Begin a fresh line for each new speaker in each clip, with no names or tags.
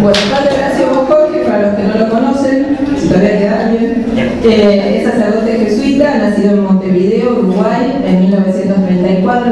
Bueno, padre Horacio Jorge, para los que no lo conocen, si todavía queda alguien, es sacerdote jesuita, nacido en Montevideo, Uruguay, en 1934,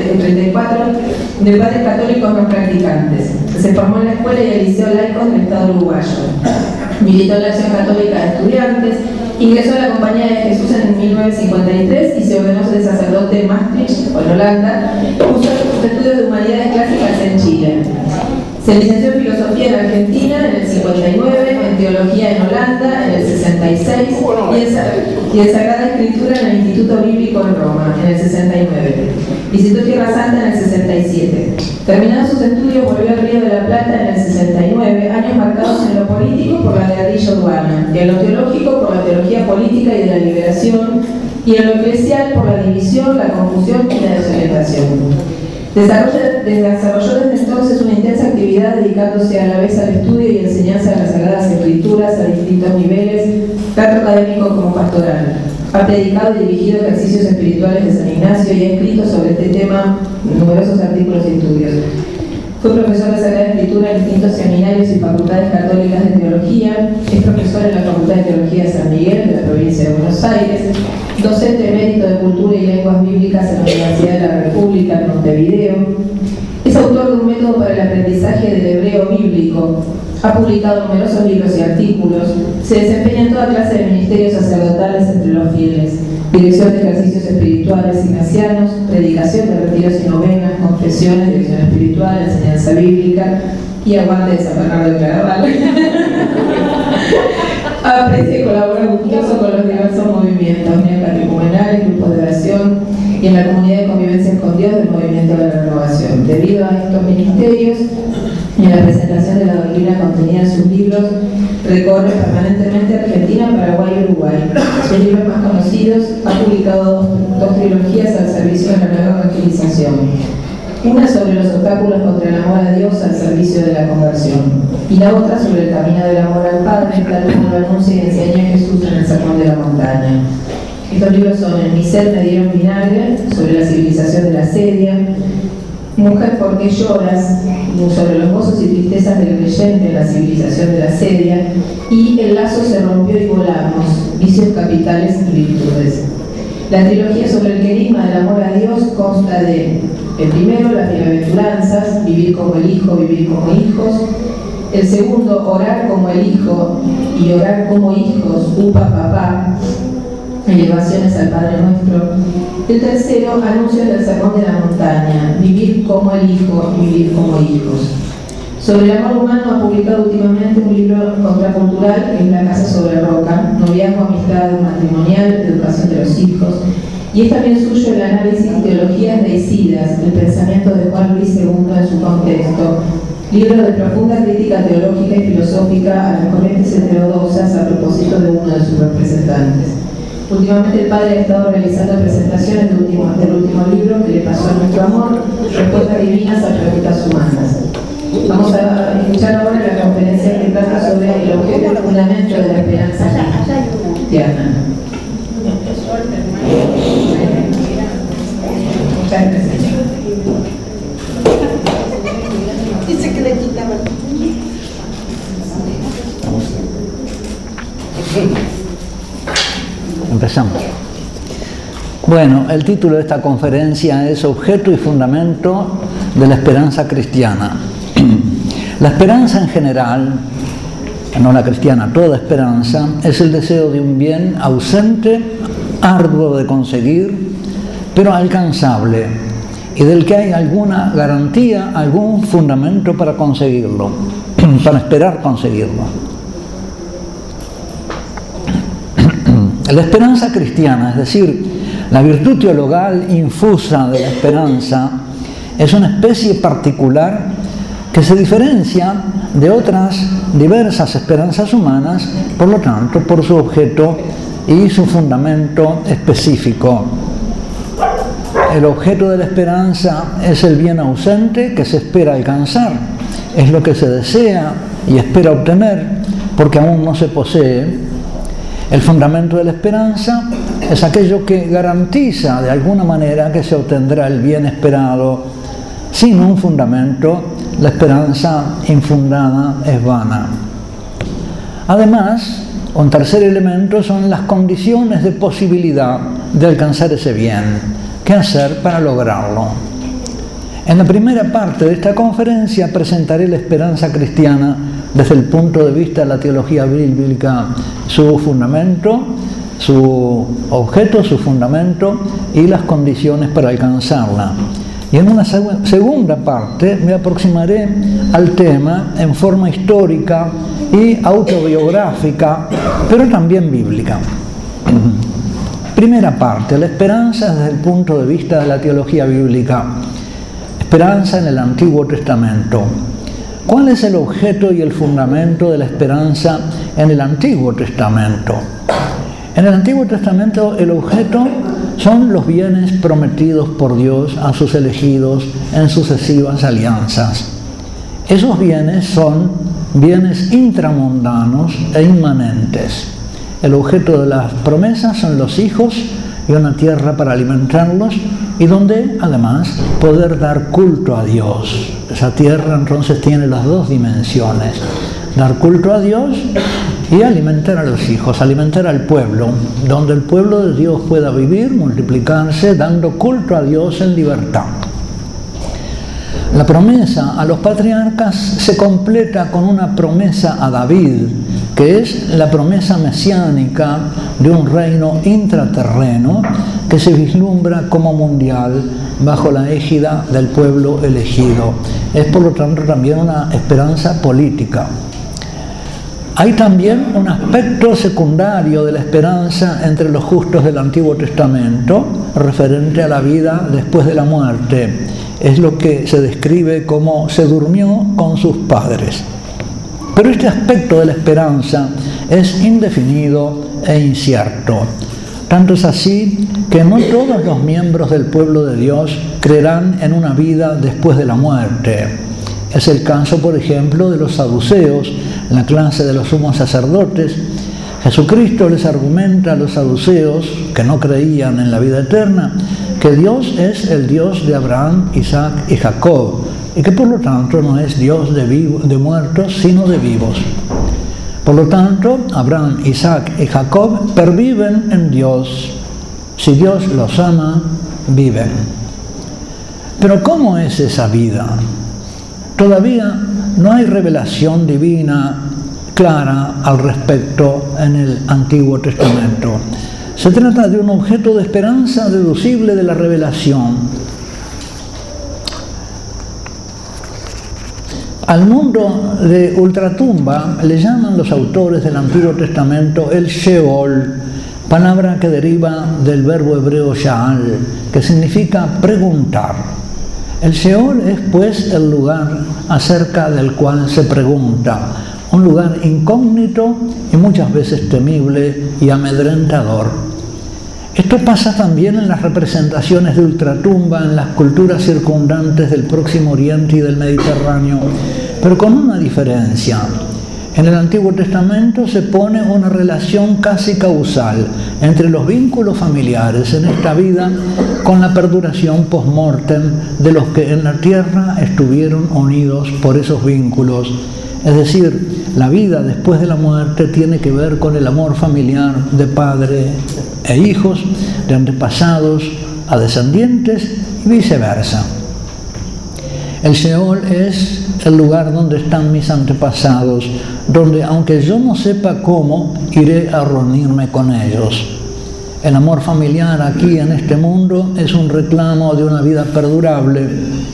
de padres católicos no practicantes. Se formó en la escuela y el liceo laico del Estado uruguayo. Militó en la Acción Católica de Estudiantes, ingresó a la Compañía de Jesús en 1953 y se ordenó de sacerdote en Maastricht, en Holanda. Cursó sus estudios de humanidades clásicas en Chile. Se licenció en Filosofía en Argentina en el 59, en Teología en Holanda en el 66 y en Sagrada Escritura en el Instituto Bíblico en Roma en el 69. Visitó Tierra Santa en el 67. Terminados sus estudios volvió al Río de la Plata en el 69, años marcados en lo político por la guerrilla urbana, y en lo teológico por la teología política y de la liberación, y en lo eclesial por la división, la confusión y la desorientación. Desarrolló desde entonces una intensa actividad dedicándose a la vez al estudio y enseñanza de las Sagradas Escrituras a distintos niveles, tanto académico como pastoral. Ha predicado y dirigido ejercicios espirituales de San Ignacio y ha escrito sobre este tema numerosos artículos y estudios. Fue profesor de Sagrada Escritura en distintos seminarios y facultades católicas de teología. Es profesor en la Facultad de Teología de San Miguel, de la provincia de Buenos Aires. Docente emérito de Cultura y Lenguas Bíblicas en la Universidad de la República en Montevideo. Es autor de un método para el aprendizaje del hebreo bíblico. Ha publicado numerosos libros y artículos. Se desempeña en toda clase de ministerios sacerdotales entre los fieles. Dirección de ejercicios espirituales ignacianos, predicación de retiros y novenas, confesiones, dirección espiritual, enseñanza bíblica y aguante de San Bernardo de Claraval. Aprecia y colabora gustoso con los diversos movimientos neocatecumenales, grupos de oración y en la comunidad de convivencia con Dios del Movimiento de la Renovación. Debido a estos ministerios y a la presentación de la doctrina contenida en sus libros, recorre permanentemente Argentina, Paraguay y Uruguay. Sus libros más conocidos, ha publicado dos trilogías al servicio de la nueva evangelización. Una sobre los obstáculos contra el amor a Dios al servicio de la conversión, y la otra sobre el camino del amor al Padre, tal como lo anuncia y enseña Jesús en el Sermón de la Montaña. Estos libros son En mi sed me dieron vinagre, sobre la civilización de la sedia, Mujer, ¿por qué lloras?, sobre los gozos y tristezas del creyente en la civilización de la sedia, y El lazo se rompió y volamos, vicios capitales y virtudes. La trilogía sobre el querigma del amor a Dios consta de, el primero, las bienaventuranzas, vivir como el Hijo, vivir como hijos. El segundo, orar como el Hijo y orar como hijos, upa papá, elevaciones al Padre Nuestro. El tercero, anuncios del Sermón de la Montaña, vivir como el Hijo y vivir como hijos. Sobre el amor humano ha publicado últimamente un libro contracultural que es La Casa sobre Roca, noviazgo, amistad matrimonial, educación de los hijos. Y es también suyo el análisis Teologías deicidas, el pensamiento de Juan Luis II en su contexto, libro de profunda crítica teológica y filosófica a las corrientes heterodoxas a propósito de uno de sus representantes. Últimamente el padre ha estado realizando presentaciones del último libro que le pasó a nuestro amor, respuestas divinas a preguntas humanas. Vamos a escuchar ahora la conferencia que trata sobre el objeto y fundamento de la esperanza cristiana. Muchas gracias.
Dice que le quitaban.
Empezamos. Bueno, el título de esta conferencia es Objeto y fundamento de la esperanza cristiana. La esperanza en general, no la cristiana, toda esperanza, es el deseo de un bien ausente, arduo de conseguir, pero alcanzable, y del que hay alguna garantía, algún fundamento para conseguirlo, para esperar conseguirlo. La esperanza cristiana, es decir, la virtud teologal infusa de la esperanza, es una especie particular que se diferencia de otras diversas esperanzas humanas, por lo tanto, por su objeto y su fundamento específico. El objeto de la esperanza es el bien ausente que se espera alcanzar, es lo que se desea y espera obtener, porque aún no se posee. El fundamento de la esperanza es aquello que garantiza de alguna manera que se obtendrá el bien esperado. Sin un fundamento, la esperanza infundada es vana. Además, un tercer elemento son las condiciones de posibilidad de alcanzar ese bien. ¿Qué hacer para lograrlo? En la primera parte de esta conferencia presentaré la esperanza cristiana desde el punto de vista de la teología bíblica, su fundamento, su objeto, su fundamento y las condiciones para alcanzarla. Y en una segunda parte me aproximaré al tema en forma histórica y autobiográfica, pero también bíblica. Primera parte, la esperanza desde el punto de vista de la teología bíblica. Esperanza en el Antiguo Testamento. ¿Cuál es el objeto y el fundamento de la esperanza en el Antiguo Testamento? En el Antiguo Testamento el objeto son los bienes prometidos por Dios a sus elegidos en sucesivas alianzas. Esos bienes son bienes intramundanos e inmanentes. El objeto de las promesas son los hijos y una tierra para alimentarlos y donde además poder dar culto a Dios. Esa tierra entonces tiene las dos dimensiones: dar culto a Dios y alimentar a los hijos, alimentar al pueblo, donde el pueblo de Dios pueda vivir, multiplicarse, dando culto a Dios en libertad. La promesa a los patriarcas se completa con una promesa a David, que es la promesa mesiánica de un reino intraterreno que se vislumbra como mundial bajo la égida del pueblo elegido. Es por lo tanto también una esperanza política. Hay también un aspecto secundario de la esperanza entre los justos del Antiguo Testamento, referente a la vida después de la muerte. Es lo que se describe como se durmió con sus padres. Pero este aspecto de la esperanza es indefinido e incierto. Tanto es así que no todos los miembros del pueblo de Dios creerán en una vida después de la muerte. Es el caso, por ejemplo, de los saduceos, la clase de los sumos sacerdotes. Jesucristo les argumenta a los saduceos, que no creían en la vida eterna, que Dios es el Dios de Abraham, Isaac y Jacob, y que por lo tanto no es Dios de muertos, sino de vivos. Por lo tanto, Abraham, Isaac y Jacob perviven en Dios. Si Dios los ama, viven. Pero ¿cómo es esa vida? Todavía no hay revelación divina clara al respecto en el Antiguo Testamento. Se trata de un objeto de esperanza deducible de la revelación. Al mundo de ultratumba le llaman los autores del Antiguo Testamento el Sheol, palabra que deriva del verbo hebreo sha'al, que significa preguntar. El Sheol es pues el lugar acerca del cual se pregunta, un lugar incógnito y muchas veces temible y amedrentador. Esto pasa también en las representaciones de ultratumba en las culturas circundantes del Próximo Oriente y del Mediterráneo, pero con una diferencia. En el Antiguo Testamento se pone una relación casi causal entre los vínculos familiares en esta vida con la perduración post-mortem de los que en la tierra estuvieron unidos por esos vínculos. Es decir, la vida después de la muerte tiene que ver con el amor familiar de padre e hijos, de antepasados a descendientes y viceversa. El Sheol es el lugar donde están mis antepasados, donde aunque yo no sepa cómo, iré a reunirme con ellos. El amor familiar aquí en este mundo es un reclamo de una vida perdurable.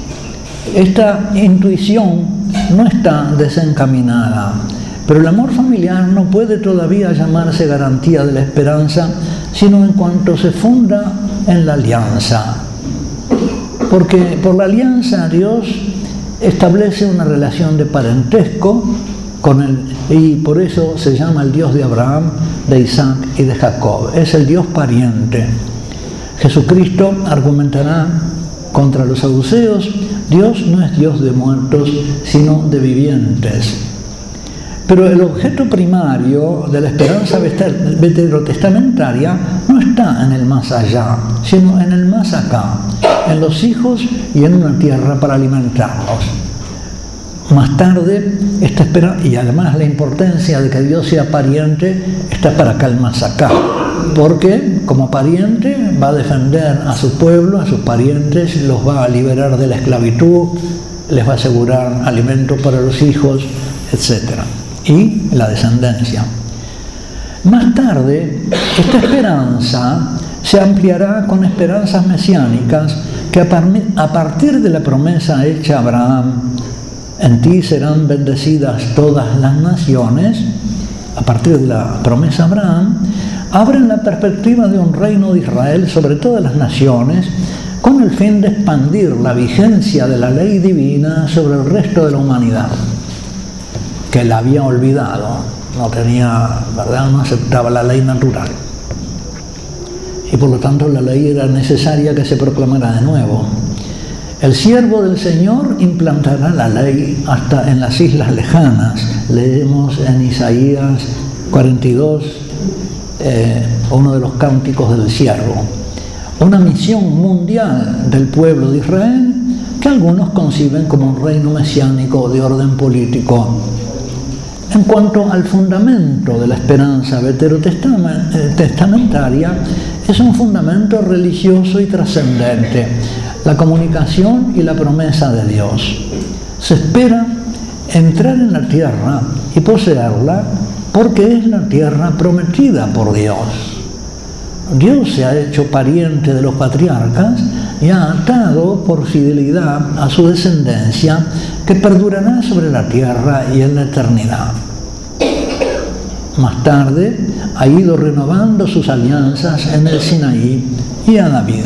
Esta intuición no está desencaminada, pero el amor familiar no puede todavía llamarse garantía de la esperanza, sino en cuanto se funda en la alianza. Porque por la alianza Dios establece una relación de parentesco con él, y por eso se llama el Dios de Abraham, de Isaac y de Jacob. Es el Dios pariente. Jesucristo argumentará contra los saduceos: Dios no es Dios de muertos, sino de vivientes. Pero el objeto primario de la esperanza veterotestamentaria no está en el más allá, sino en el más acá, en los hijos y en una tierra para alimentarlos. Más tarde, esta esperanza, y además la importancia de que Dios sea pariente, está para acá el más acá, porque como pariente va a defender a su pueblo, a sus parientes, los va a liberar de la esclavitud, les va a asegurar alimento para los hijos, etc. Y la descendencia. Más tarde, esta esperanza se ampliará con esperanzas mesiánicas que a partir de la promesa hecha a Abraham, en ti serán bendecidas todas las naciones, a partir de la promesa a Abraham, abren la perspectiva de un reino de Israel sobre todas las naciones, con el fin de expandir la vigencia de la ley divina sobre el resto de la humanidad, que la había olvidado, no tenía, ¿verdad?, no aceptaba la ley natural. Y por lo tanto la ley era necesaria que se proclamara de nuevo. El siervo del Señor implantará la ley hasta en las islas lejanas. Leemos en Isaías 42, uno de los cánticos del siervo. Una misión mundial del pueblo de Israel que algunos conciben como un reino mesiánico de orden político. En cuanto al fundamento de la esperanza veterotestamentaria, es un fundamento religioso y trascendente, la comunicación y la promesa de Dios. Se espera entrar en la tierra y poseerla porque es la tierra prometida por Dios. Dios se ha hecho pariente de los patriarcas y ha atado por fidelidad a su descendencia que perdurará sobre la tierra y en la eternidad. Más tarde ha ido renovando sus alianzas en el Sinaí y a David.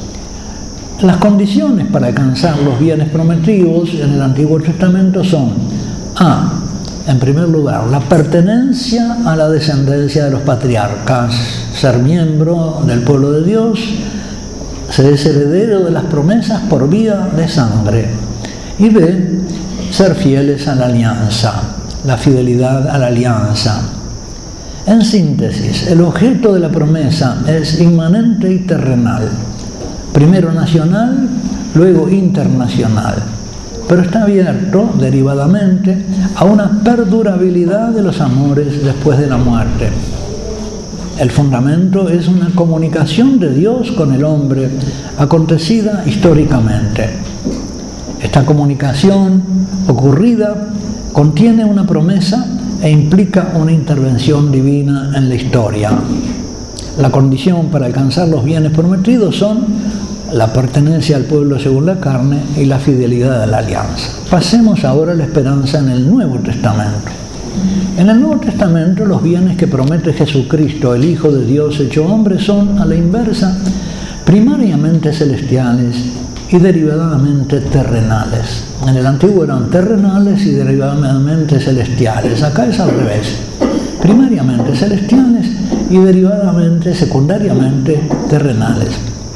Las condiciones para alcanzar los bienes prometidos en el Antiguo Testamento son: A, en primer lugar, la pertenencia a la descendencia de los patriarcas, ser miembro del pueblo de Dios, se es heredero de las promesas por vía de sangre. Y B, ser fieles a la alianza, la fidelidad a la alianza. En síntesis, el objeto de la promesa es inmanente y terrenal. Primero nacional, luego internacional. Pero está abierto, derivadamente, a una perdurabilidad de los amores después de la muerte. El fundamento es una comunicación de Dios con el hombre, acontecida históricamente. Esta comunicación ocurrida contiene una promesa e implica una intervención divina en la historia. La condición para alcanzar los bienes prometidos son la pertenencia al pueblo según la carne y la fidelidad a la alianza. Pasemos ahora a la esperanza en el Nuevo Testamento. En el Nuevo Testamento, los bienes que promete Jesucristo, el Hijo de Dios hecho hombre, son, a la inversa, primariamente celestiales y derivadamente terrenales. En el Antiguo eran terrenales y derivadamente celestiales. Acá es al revés. Primariamente celestiales y derivadamente, secundariamente, terrenales.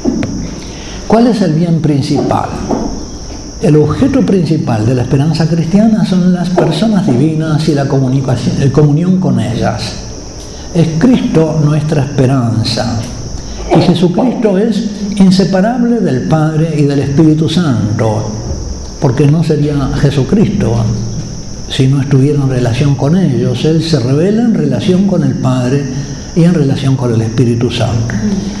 ¿Cuál es el bien principal? El objeto principal de la esperanza cristiana son las personas divinas y la comunión con ellas. Es Cristo nuestra esperanza. Y Jesucristo es inseparable del Padre y del Espíritu Santo, porque no sería Jesucristo si no estuviera en relación con ellos. Él se revela en relación con el Padre y en relación con el Espíritu Santo.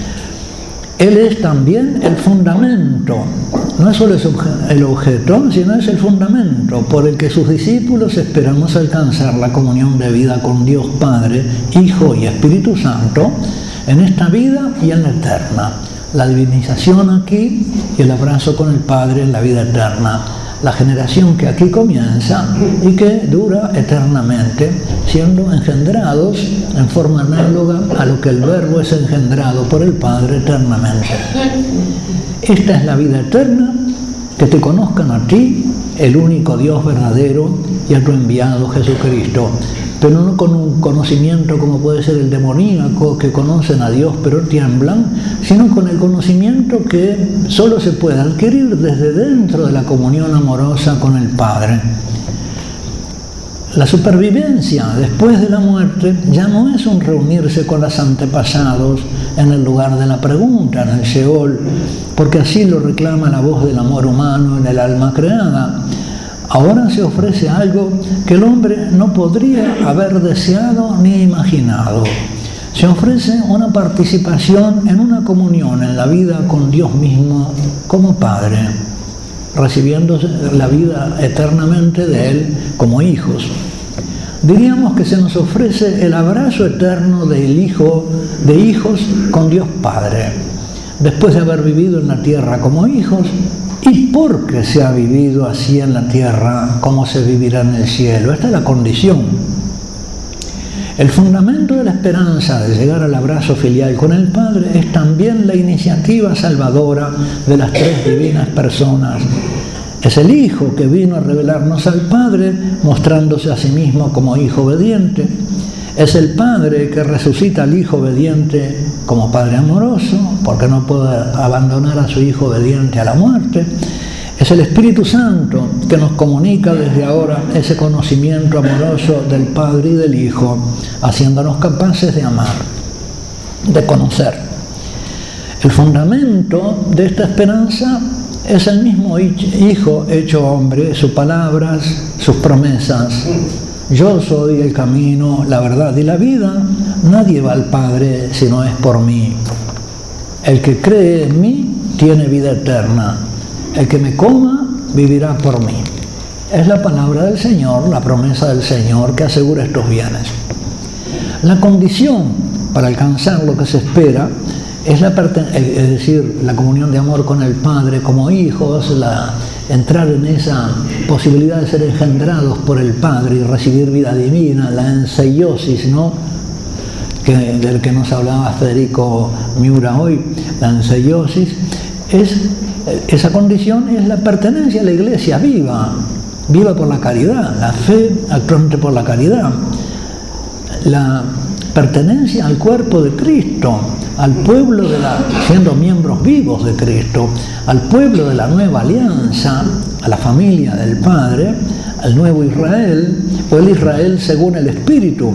Él es también el fundamento, no es solo el objeto, sino es el fundamento por el que sus discípulos esperamos alcanzar la comunión de vida con Dios Padre, Hijo y Espíritu Santo en esta vida y en la eterna. La divinización aquí y el abrazo con el Padre en la vida eterna. La generación que aquí comienza y que dura eternamente, siendo engendrados en forma análoga a lo que el Verbo es engendrado por el Padre eternamente. Esta es la vida eterna, que te conozcan a ti, el único Dios verdadero, y a tu enviado Jesucristo, pero no con un conocimiento como puede ser el demoníaco, que conocen a Dios pero tiemblan, sino con el conocimiento que solo se puede adquirir desde dentro de la comunión amorosa con el Padre. La supervivencia después de la muerte ya no es un reunirse con los antepasados en el lugar de la pregunta, en el Sheol, porque así lo reclama la voz del amor humano en el alma creada. Ahora se ofrece algo que el hombre no podría haber deseado ni imaginado. Se ofrece una participación en una comunión en la vida con Dios mismo como Padre, recibiendo la vida eternamente de Él como hijos. Diríamos que se nos ofrece el abrazo eterno de hijos con Dios Padre, después de haber vivido en la tierra como hijos, y porque se ha vivido así en la tierra como se vivirá en el cielo. Esta es la condición. El fundamento de la esperanza de llegar al abrazo filial con el Padre es también la iniciativa salvadora de las tres divinas personas. Es el Hijo que vino a revelarnos al Padre, mostrándose a sí mismo como Hijo obediente. Es el Padre que resucita al Hijo obediente como Padre amoroso, porque no puede abandonar a su Hijo obediente a la muerte. Es el Espíritu Santo que nos comunica desde ahora ese conocimiento amoroso del Padre y del Hijo, haciéndonos capaces de amar, de conocer. El fundamento de esta esperanza es el mismo Hijo hecho hombre, sus palabras, sus promesas. Yo soy el camino, la verdad y la vida. Nadie va al Padre si no es por mí. El que cree en mí tiene vida eterna. El que me coma vivirá por mí. Es la palabra del Señor, la promesa del Señor que asegura estos bienes. La condición para alcanzar lo que se espera es decir, la comunión de amor con el Padre como hijos, entrar en esa posibilidad de ser engendrados por el Padre y recibir vida divina, la enseiosis, ¿no? Del que nos hablaba Federico Miura hoy, la enseiosis, esa condición es la pertenencia a la iglesia viva por la caridad, la fe actuante por la caridad, la pertenencia al cuerpo de Cristo, al pueblo siendo miembros vivos de Cristo, al pueblo de la nueva alianza, a la familia del Padre, al nuevo Israel, o el Israel según el Espíritu.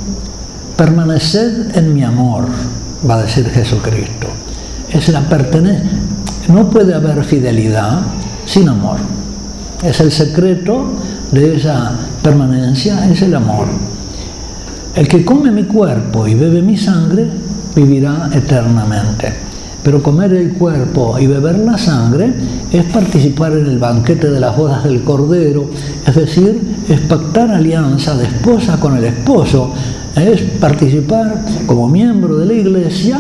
Permaneced en mi amor, va a decir Jesucristo. Es la pertenencia. No puede haber fidelidad sin amor. Es el secreto de esa permanencia, es el amor. El que come mi cuerpo y bebe mi sangre vivirá eternamente. Pero comer el cuerpo y beber la sangre es participar en el banquete de las bodas del Cordero, es decir, es pactar alianza de esposa con el esposo, es participar como miembro de la Iglesia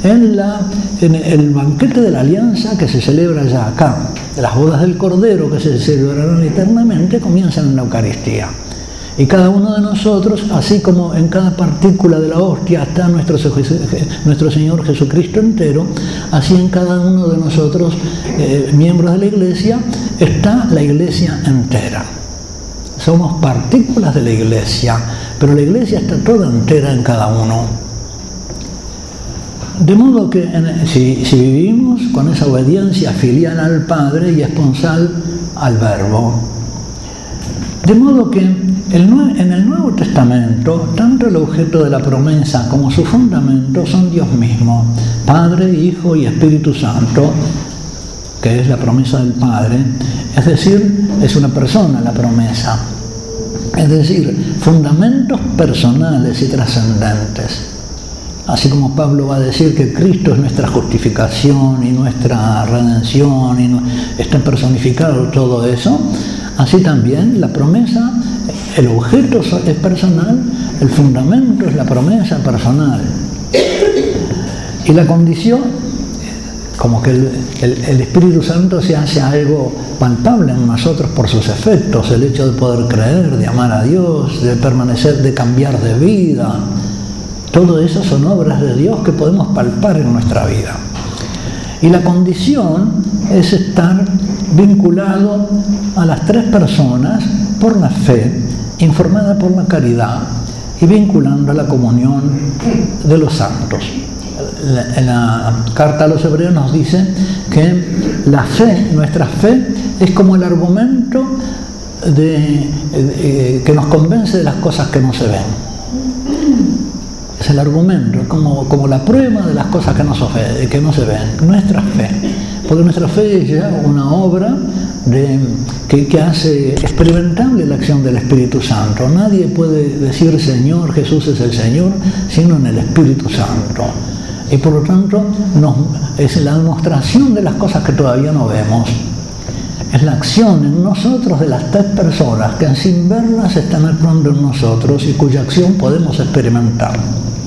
en el banquete de la alianza que se celebra ya acá. Las bodas del Cordero, que se celebrarán eternamente, comienzan en la Eucaristía. Y cada uno de nosotros, así como en cada partícula de la hostia está nuestro Señor Jesucristo entero, así en cada uno de nosotros, miembros de la Iglesia, está la Iglesia entera. Somos partículas de la Iglesia, pero la Iglesia está toda entera en cada uno. De modo que si vivimos con esa obediencia filial al Padre y esponsal al Verbo, de modo que en el Nuevo Testamento, tanto el objeto de la promesa como su fundamento son Dios mismo, Padre, Hijo y Espíritu Santo, que es la promesa del Padre, es decir, es una persona la promesa, es decir, fundamentos personales y trascendentes. Así como Pablo va a decir que Cristo es nuestra justificación y nuestra redención, y está personificado todo eso, así también la promesa, el objeto es personal, el fundamento es la promesa personal. Y la condición, como que el Espíritu Santo se hace algo palpable en nosotros por sus efectos, el hecho de poder creer, de amar a Dios, de permanecer, de cambiar de vida. Todo eso son obras de Dios que podemos palpar en nuestra vida. Y la condición es estar vinculado a las tres personas por la fe, informada por la caridad y vinculando a la comunión de los santos. En la carta a los Hebreos nos dice que la fe, nuestra fe, es como el argumento que nos convence de las cosas que no se ven. Es el argumento, como la prueba de las cosas que no se ven, nuestra fe. Porque nuestra fe es ya una obra que hace experimentable la acción del Espíritu Santo. Nadie puede decir Señor, Jesús es el Señor, sino en el Espíritu Santo. Y por lo tanto es la demostración de las cosas que todavía no vemos. Es la acción en nosotros de las 3 personas que sin verlas están actuando en nosotros y cuya acción podemos experimentar.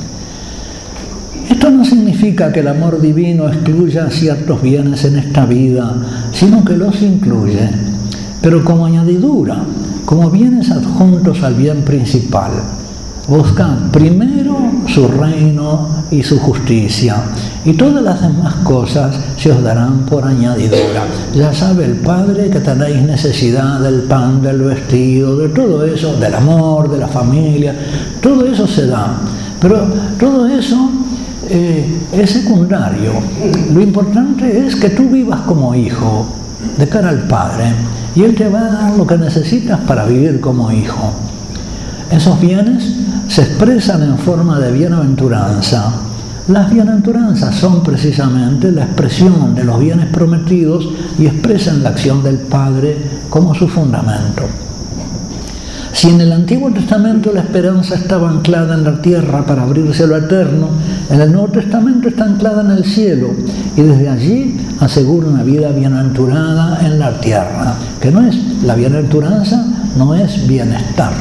Esto no significa que el amor divino excluya ciertos bienes en esta vida, sino que los incluye, pero como añadidura, como bienes adjuntos al bien principal. Buscad primero su reino y su justicia, y todas las demás cosas se os darán por añadidura. Ya sabe el Padre que tenéis necesidad del pan, del vestido, de todo eso, del amor, de la familia, todo eso se da. Pero todo eso es secundario. Lo importante es que tú vivas como hijo, de cara al Padre, y Él te va a dar lo que necesitas para vivir como hijo. Esos bienes se expresan en forma de bienaventuranza. Las bienaventuranzas son precisamente la expresión de los bienes prometidos y expresan la acción del Padre como su fundamento. Si en el Antiguo Testamento la esperanza estaba anclada en la tierra para abrirse a lo eterno, en el Nuevo Testamento está anclada en el cielo y desde allí asegura una vida bienaventurada en la tierra, que no es la bienaventuranza, no es bienestar,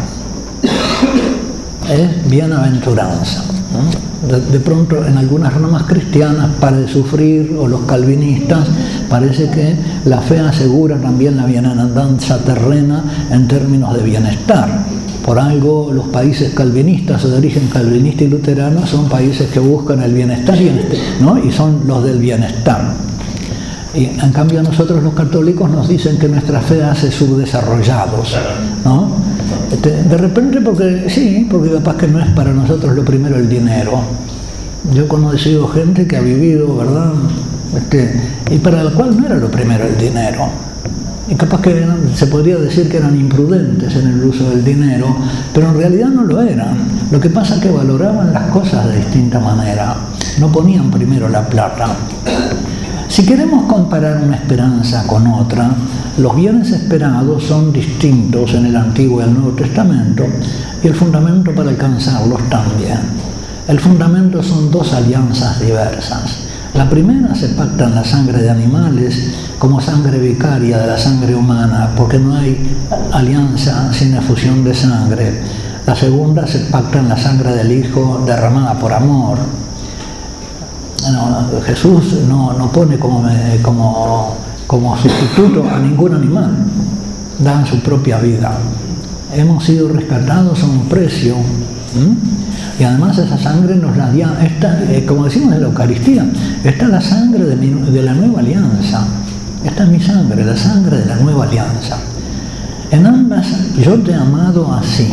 es bienaventuranza. De pronto en algunas ramas cristianas, para de sufrir, o los calvinistas, parece que la fe asegura también la bienaventuranza terrena en términos de bienestar. Por algo los países calvinistas o de origen calvinista y luterano son países que buscan el bienestar, ¿no? Y son los del bienestar. Y en cambio a nosotros los católicos nos dicen que nuestra fe hace subdesarrollados, ¿no? De repente porque capaz que no es para nosotros lo primero el dinero. Yo he conocido gente que ha vivido, ¿verdad? Y para la cual no era lo primero el dinero. Y capaz que se podría decir que eran imprudentes en el uso del dinero, pero en realidad no lo eran. Lo que pasa es que valoraban las cosas de distinta manera. No ponían primero la plata. Si queremos comparar una esperanza con otra, los bienes esperados son distintos en el Antiguo y el Nuevo Testamento, y el fundamento para alcanzarlos también. El fundamento son 2 alianzas diversas. La primera se pacta en la sangre de animales como sangre vicaria de la sangre humana, porque no hay alianza sin efusión de sangre. La segunda se pacta en la sangre del Hijo derramada por amor. No, Jesús no pone como sustituto a ningún animal, dan su propia vida. Hemos sido rescatados a un precio, y además esa sangre nos la dio, como decimos en la Eucaristía, esta es la sangre de la nueva alianza. Esta es mi sangre, la sangre de la nueva alianza. En ambas yo te he amado así.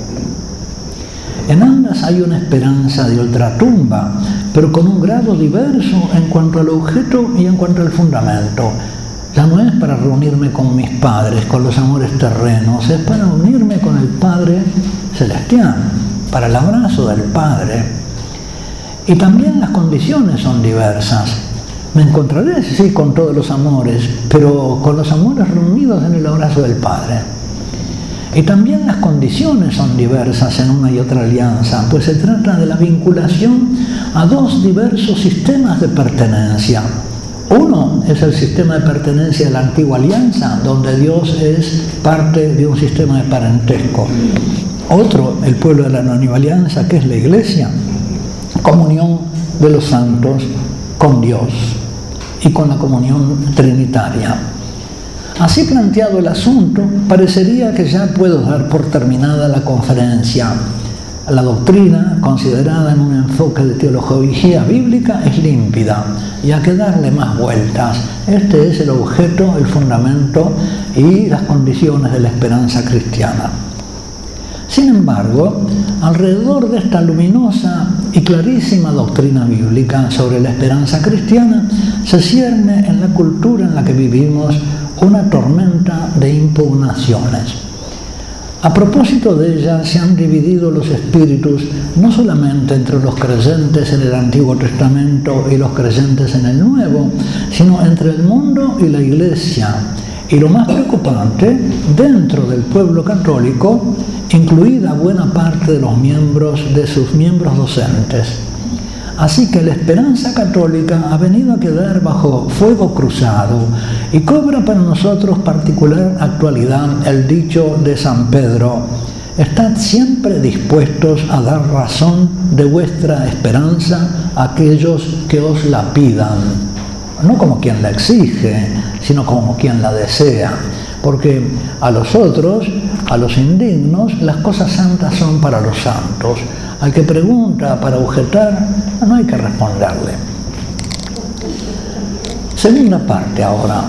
En ambas hay una esperanza de ultratumba, pero con un grado diverso en cuanto al objeto y en cuanto al fundamento. Ya no es para reunirme con mis padres, con los amores terrenos, es para unirme con el Padre Celestial, para el abrazo del Padre. Y también las condiciones son diversas. Me encontraré, sí, con todos los amores, pero con los amores reunidos en el abrazo del Padre. Y también las condiciones son diversas en una y otra alianza, pues se trata de la vinculación a 2 diversos sistemas de pertenencia. Uno es el sistema de pertenencia de la antigua alianza, donde Dios es parte de un sistema de parentesco. Otro, el pueblo de la nueva alianza, que es la Iglesia, comunión de los santos con Dios y con la comunión trinitaria. Así planteado el asunto, parecería que ya puedo dar por terminada la conferencia. La doctrina, considerada en un enfoque de teología bíblica, es límpida y hay que darle más vueltas. Este es el objeto, el fundamento y las condiciones de la esperanza cristiana. Sin embargo, alrededor de esta luminosa y clarísima doctrina bíblica sobre la esperanza cristiana, se cierne en la cultura en la que vivimos una tormenta de impugnaciones. A propósito de ella, se han dividido los espíritus no solamente entre los creyentes en el Antiguo Testamento y los creyentes en el Nuevo, sino entre el mundo y la Iglesia, Y lo más preocupante, dentro del pueblo católico, incluida buena parte de sus miembros docentes. Así que la esperanza católica ha venido a quedar bajo fuego cruzado y cobra para nosotros particular actualidad el dicho de San Pedro: estad siempre dispuestos a dar razón de vuestra esperanza a aquellos que os la pidan, no como quien la exige, sino como quien la desea, porque a los otros, a los indignos, las cosas santas son para los santos. Al que pregunta para objetar, no hay que responderle. Segunda parte ahora,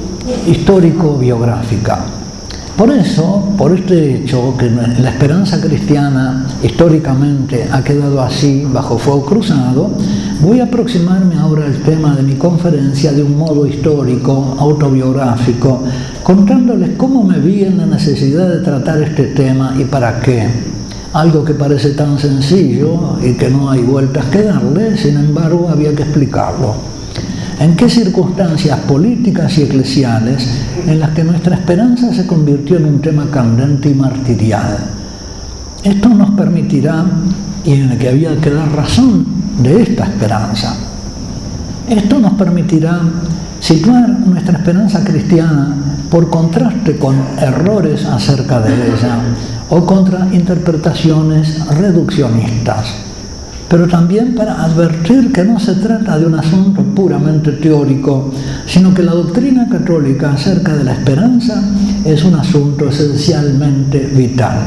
histórico-biográfica. Por eso, por este hecho, que la esperanza cristiana históricamente ha quedado así, bajo fuego cruzado, voy a aproximarme ahora al tema de mi conferencia de un modo histórico, autobiográfico, contándoles cómo me vi en la necesidad de tratar este tema y para qué. Algo que parece tan sencillo y que no hay vueltas que darle, sin embargo había que explicarlo. ¿En qué circunstancias políticas y eclesiales en las que nuestra esperanza se convirtió en un tema candente y martirial? Esto nos permitirá, y en el que había que dar razón de esta esperanza, esto nos permitirá situar nuestra esperanza cristiana por contraste con errores acerca de ella o contra interpretaciones reduccionistas, pero también para advertir que no se trata de un asunto puramente teórico, sino que la doctrina católica acerca de la esperanza es un asunto esencialmente vital.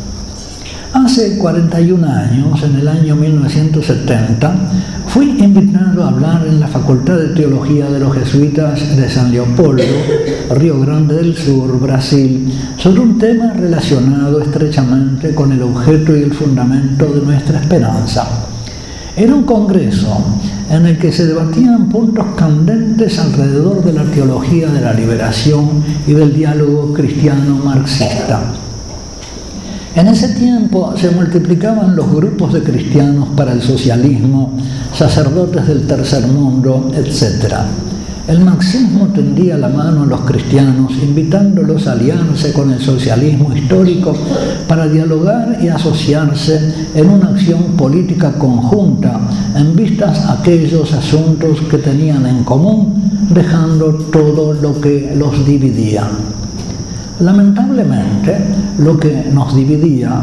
Hace 41 años, en el año 1970, fui invitado a hablar en la Facultad de Teología de los Jesuitas de San Leopoldo, Río Grande del Sur, Brasil, sobre un tema relacionado estrechamente con el objeto y el fundamento de nuestra esperanza. Era un congreso en el que se debatían puntos candentes alrededor de la teología de la liberación y del diálogo cristiano-marxista. En ese tiempo se multiplicaban los grupos de cristianos para el socialismo, sacerdotes del tercer mundo, etc. El marxismo tendía la mano a los cristianos, invitándolos a aliarse con el socialismo histórico para dialogar y asociarse en una acción política conjunta en vistas a aquellos asuntos que tenían en común, dejando todo lo que los dividía. Lamentablemente, lo que nos dividía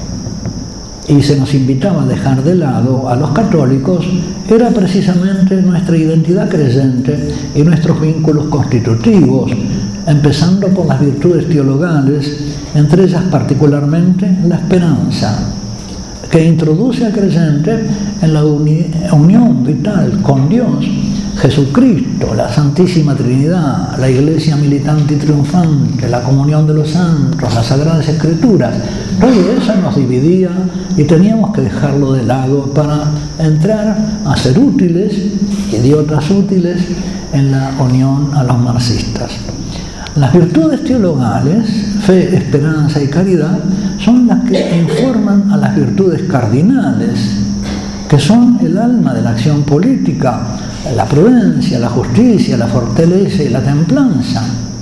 y se nos invitaba a dejar de lado a los católicos era precisamente nuestra identidad creyente y nuestros vínculos constitutivos, empezando por las virtudes teologales, entre ellas particularmente la esperanza, que introduce al creyente en la unión vital con Dios, Jesucristo, la Santísima Trinidad, la Iglesia militante y triunfante, la comunión de los santos, las Sagradas Escrituras. Todo eso nos dividía y teníamos que dejarlo de lado para entrar a ser útiles, idiotas útiles, en la unión a los marxistas. Las virtudes teologales, fe, esperanza y caridad, son las que informan a las virtudes cardinales, que son el alma de la acción política, la prudencia, la justicia, la fortaleza y la templanza.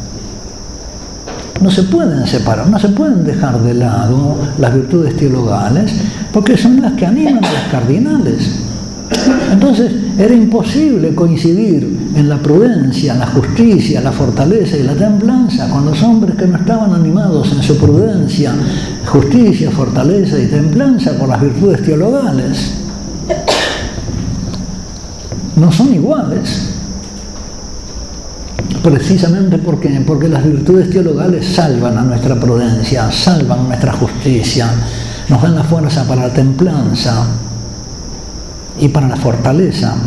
No se pueden separar, no se pueden dejar de lado las virtudes teologales, porque son las que animan a las cardinales. Entonces era imposible coincidir en la prudencia, la justicia, la fortaleza y la templanza con los hombres que no estaban animados en su prudencia, justicia, fortaleza y templanza por las virtudes teologales. No son iguales, precisamente porque las virtudes teologales salvan a nuestra prudencia, salvan nuestra justicia, nos dan la fuerza para la templanza y para la fortaleza.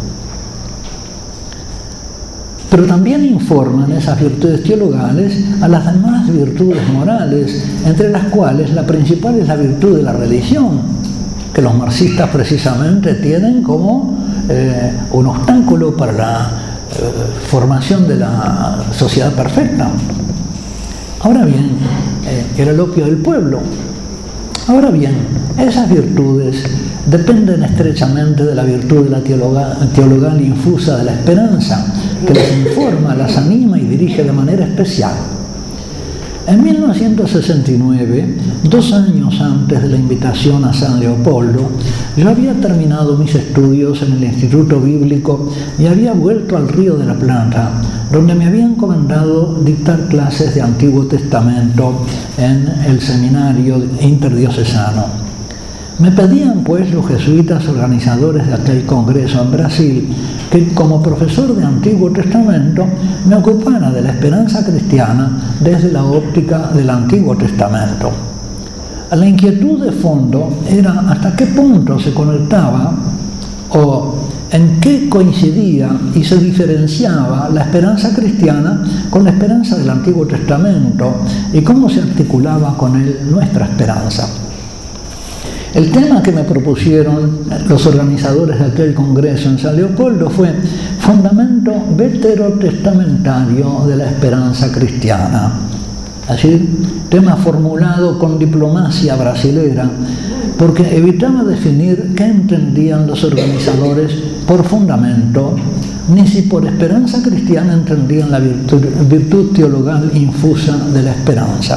Pero también informan esas virtudes teologales a las demás virtudes morales, entre las cuales la principal es la virtud de la religión, que los marxistas precisamente tienen como un obstáculo para la formación de la sociedad perfecta. Ahora bien, era el opio del pueblo. Ahora bien, Esas virtudes dependen estrechamente de la virtud de la teologal infusa de la esperanza, que las informa, las anima y dirige de manera especial. En 1969, 2 años antes de la invitación a San Leopoldo, yo había terminado mis estudios en el Instituto Bíblico y había vuelto al Río de la Plata, donde me había encomendado dictar clases de Antiguo Testamento en el seminario interdiocesano. Me pedían, pues, los jesuitas organizadores de aquel congreso en Brasil, que como profesor de Antiguo Testamento me ocupara de la esperanza cristiana desde la óptica del Antiguo Testamento. La inquietud de fondo era hasta qué punto se conectaba o en qué coincidía y se diferenciaba la esperanza cristiana con la esperanza del Antiguo Testamento y cómo se articulaba con él nuestra esperanza. El tema que me propusieron los organizadores de aquel congreso en San Leopoldo fue fundamento veterotestamentario de la esperanza cristiana. Así, tema formulado con diplomacia brasilera, porque evitaba definir qué entendían los organizadores por fundamento, ni si por esperanza cristiana entendían la virtud teologal infusa de la esperanza.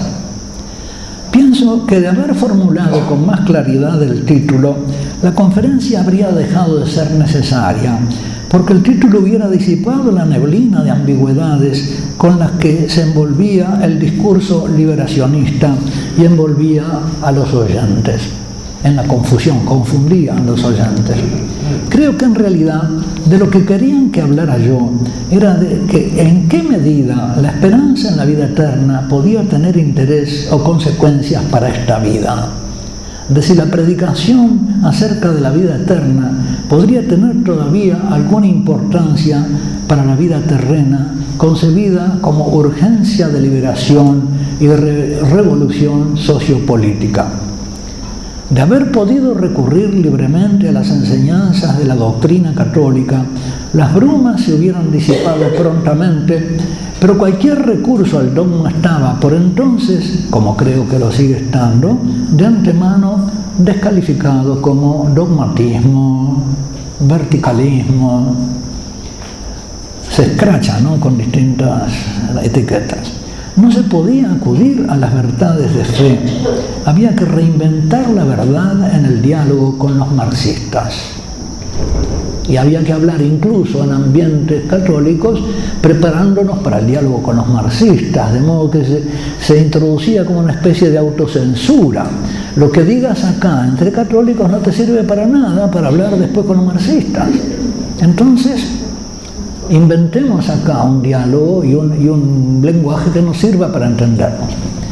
Pienso que de haber formulado con más claridad el título, la conferencia habría dejado de ser necesaria, porque el título hubiera disipado la neblina de ambigüedades con las que se envolvía el discurso liberacionista y envolvía a los oyentes. En la confusión, confundía a los oyentes. Creo que en realidad de lo que querían que hablara yo era de que en qué medida la esperanza en la vida eterna podía tener interés o consecuencias para esta vida. De si la predicación acerca de la vida eterna podría tener todavía alguna importancia para la vida terrena, concebida como urgencia de liberación y de revolución sociopolítica. De haber podido recurrir libremente a las enseñanzas de la doctrina católica, las brumas se hubieran disipado prontamente, pero cualquier recurso al dogma estaba, por entonces, como creo que lo sigue estando, de antemano descalificado como dogmatismo, verticalismo. Se escracha, ¿no?, con distintas etiquetas. No se podía acudir a las verdades de fe. Había que reinventar la verdad en el diálogo con los marxistas. Y había que hablar incluso en ambientes católicos preparándonos para el diálogo con los marxistas, de modo que se introducía como una especie de autocensura. Lo que digas acá entre católicos no te sirve para nada para hablar después con los marxistas. Entonces, inventemos acá un diálogo y un lenguaje que nos sirva para entendernos.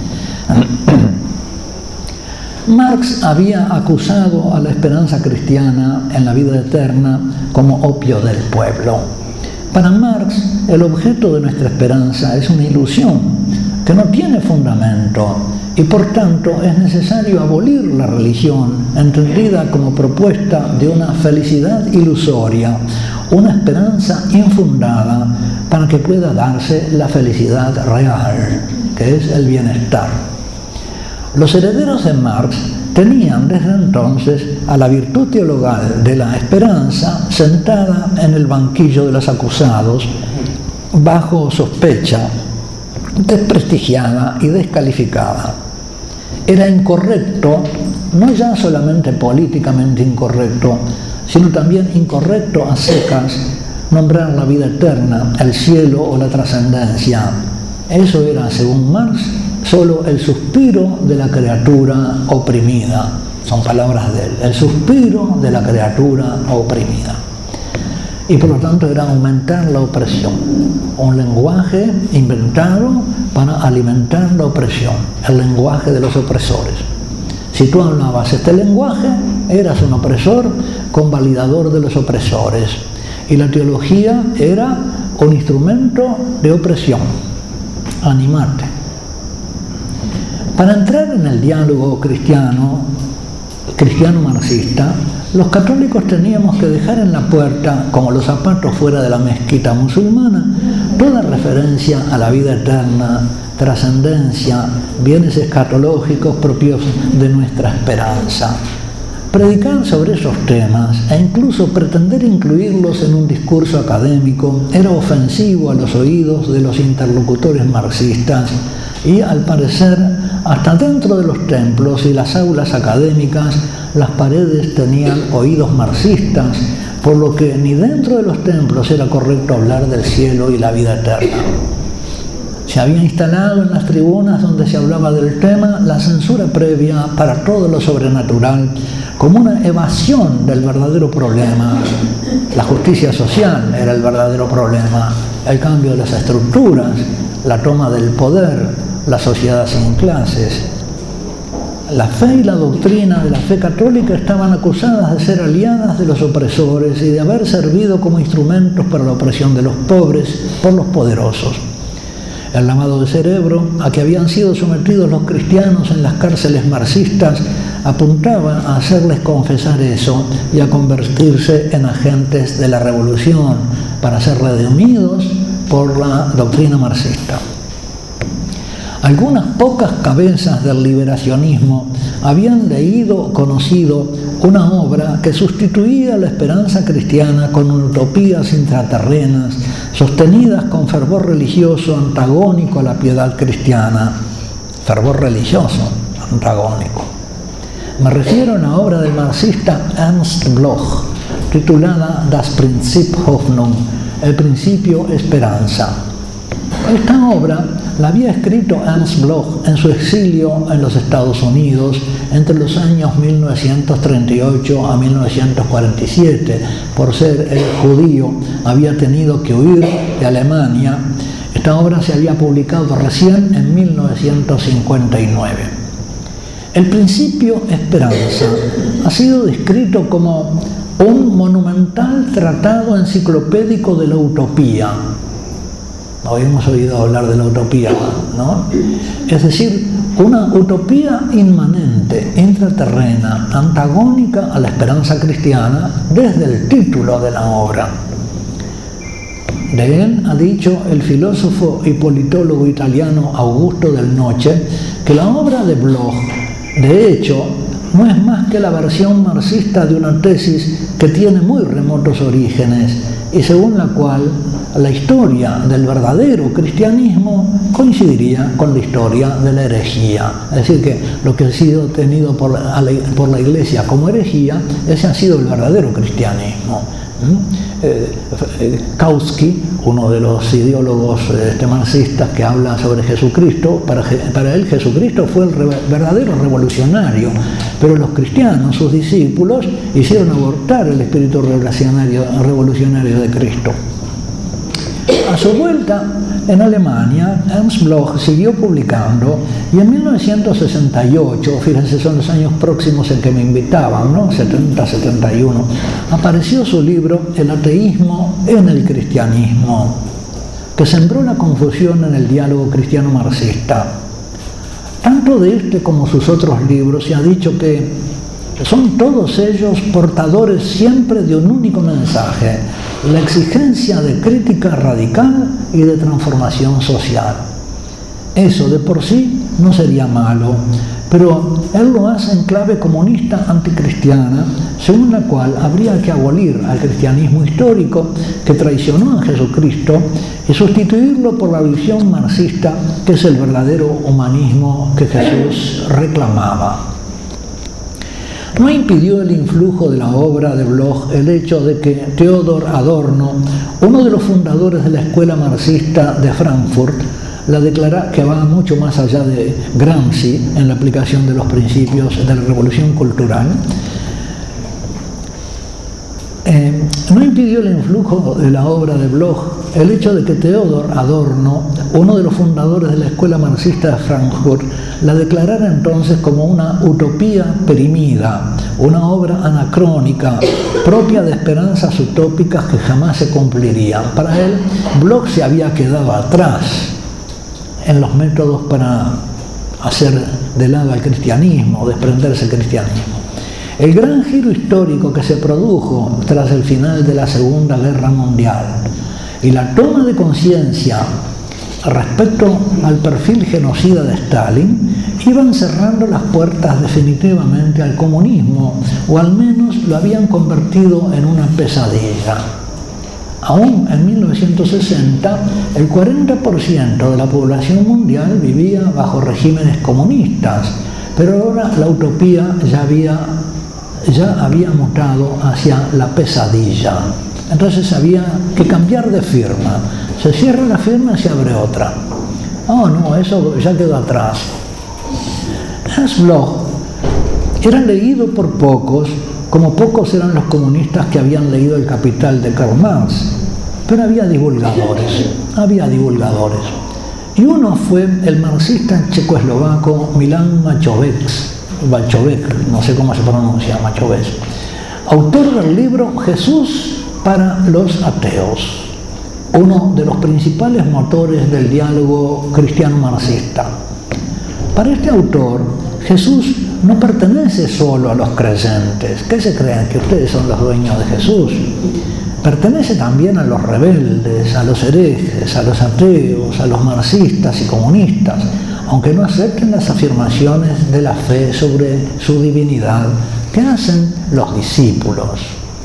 Marx había acusado a la esperanza cristiana en la vida eterna como opio del pueblo. Para Marx, el objeto de nuestra esperanza es una ilusión que no tiene fundamento y por tanto es necesario abolir la religión, entendida como propuesta de una felicidad ilusoria, una esperanza infundada para que pueda darse la felicidad real, que es el bienestar. Los herederos de Marx tenían desde entonces a la virtud teologal de la esperanza sentada en el banquillo de los acusados, bajo sospecha, desprestigiada y descalificada. Era incorrecto, no ya solamente políticamente incorrecto, sino también incorrecto a secas nombrar la vida eterna, el cielo o la trascendencia. Eso era, según Marx, solo el suspiro de la criatura oprimida. Son palabras de él, el suspiro de la criatura oprimida. Y por lo tanto era aumentar la opresión, un lenguaje inventado para alimentar la opresión, el lenguaje de los opresores. Si tú hablabas este lenguaje, eras un opresor convalidador de los opresores. Y la teología era un instrumento de opresión, animarte. Para entrar en el diálogo cristiano-marxista, los católicos teníamos que dejar en la puerta, como los zapatos fuera de la mezquita musulmana, toda referencia a la vida eterna, trascendencia, bienes escatológicos propios de nuestra esperanza. Predicar sobre esos temas e incluso pretender incluirlos en un discurso académico era ofensivo a los oídos de los interlocutores marxistas y, al parecer, hasta dentro de los templos y las aulas académicas, las paredes tenían oídos marxistas, por lo que ni dentro de los templos era correcto hablar del cielo y la vida eterna. Se había instalado en las tribunas donde se hablaba del tema la censura previa para todo lo sobrenatural, como una evasión del verdadero problema. La justicia social era el verdadero problema, el cambio de las estructuras, la toma del poder, la sociedad sin clases. La fe y la doctrina de la fe católica estaban acusadas de ser aliadas de los opresores y de haber servido como instrumentos para la opresión de los pobres por los poderosos. El lavado de cerebro a que habían sido sometidos los cristianos en las cárceles marxistas apuntaba a hacerles confesar eso y a convertirse en agentes de la revolución para ser redimidos por la doctrina marxista. Algunas pocas cabezas del liberacionismo habían leído o conocido una obra que sustituía la esperanza cristiana con utopías intraterrenas, sostenidas con fervor religioso antagónico a la piedad cristiana. Fervor religioso antagónico. Me refiero a una obra del marxista Ernst Bloch, titulada Das Prinzip Hoffnung, el principio esperanza. Esta obra la había escrito Ernst Bloch en su exilio en los Estados Unidos entre los años 1938 a 1947. Por ser judío, había tenido que huir de Alemania. Esta obra se había publicado recién en 1959. El principio esperanza ha sido descrito como un monumental tratado enciclopédico de la utopía. Habíamos oído hablar de la utopía, ¿no? Es decir, una utopía inmanente, intraterrena, antagónica a la esperanza cristiana desde el título de la obra. De él ha dicho el filósofo y politólogo italiano Augusto Del Noce que la obra de Bloch, de hecho, no es más que la versión marxista de una tesis que tiene muy remotos orígenes y según la cual la historia del verdadero cristianismo coincidiría con la historia de la herejía. Es decir, que lo que ha sido tenido por la Iglesia como herejía, ese ha sido el verdadero cristianismo. Kautsky, uno de los ideólogos marxistas que habla sobre Jesucristo, para él Jesucristo fue el verdadero revolucionario, pero los cristianos, sus discípulos, hicieron abortar el espíritu revolucionario de Cristo. A su vuelta en Alemania, Ernst Bloch siguió publicando y en 1968, fíjense, son los años próximos en que me invitaban, ¿no? 70, 71, apareció su libro El ateísmo en el cristianismo, que sembró la confusión en el diálogo cristiano-marxista. Tanto de este como sus otros libros se ha dicho que son todos ellos portadores siempre de un único mensaje: la exigencia de crítica radical y de transformación social. Eso de por sí no sería malo, pero él lo hace en clave comunista anticristiana, según la cual habría que abolir al cristianismo histórico que traicionó a Jesucristo y sustituirlo por la visión marxista, que es el verdadero humanismo que Jesús reclamaba. No impidió el influjo de la obra de Bloch el hecho de que Theodor Adorno, uno de los fundadores de la escuela marxista de Frankfurt, la declara, que va mucho más allá de Gramsci en la aplicación de los principios de la revolución cultural, no impidió el influjo de la obra de Bloch el hecho de que Theodor Adorno, uno de los fundadores de la escuela marxista de Frankfurt, la declarara entonces como una utopía perimida, una obra anacrónica, propia de esperanzas utópicas que jamás se cumplirían. Para él, Bloch se había quedado atrás en los métodos para hacer de lado al cristianismo, desprenderse del cristianismo. El gran giro histórico que se produjo tras el final de la Segunda Guerra Mundial, y la toma de conciencia respecto al perfil genocida de Stalin iban cerrando las puertas definitivamente al comunismo, o al menos lo habían convertido en una pesadilla. Aún en 1960, el 40% de la población mundial vivía bajo regímenes comunistas, pero ahora la utopía ya había mutado hacia la pesadilla. Entonces había que cambiar de firma. Se cierra la firma y se abre otra. Oh, no, eso ya quedó atrás. Ernst Bloch era leído por pocos, como pocos eran los comunistas que habían leído El Capital de Karl Marx. Pero había divulgadores. Y uno fue el marxista checoslovaco Milan Machovec, no sé cómo se pronuncia, Machovec, autor del libro Jesús para los ateos, uno de los principales motores del diálogo cristiano-marxista. Para este autor, Jesús no pertenece solo a los creyentes. ¿Qué se creen? ¿Que ustedes son los dueños de Jesús? Pertenece también a los rebeldes, a los herejes, a los ateos, a los marxistas y comunistas, aunque no acepten las afirmaciones de la fe sobre su divinidad que hacen los discípulos.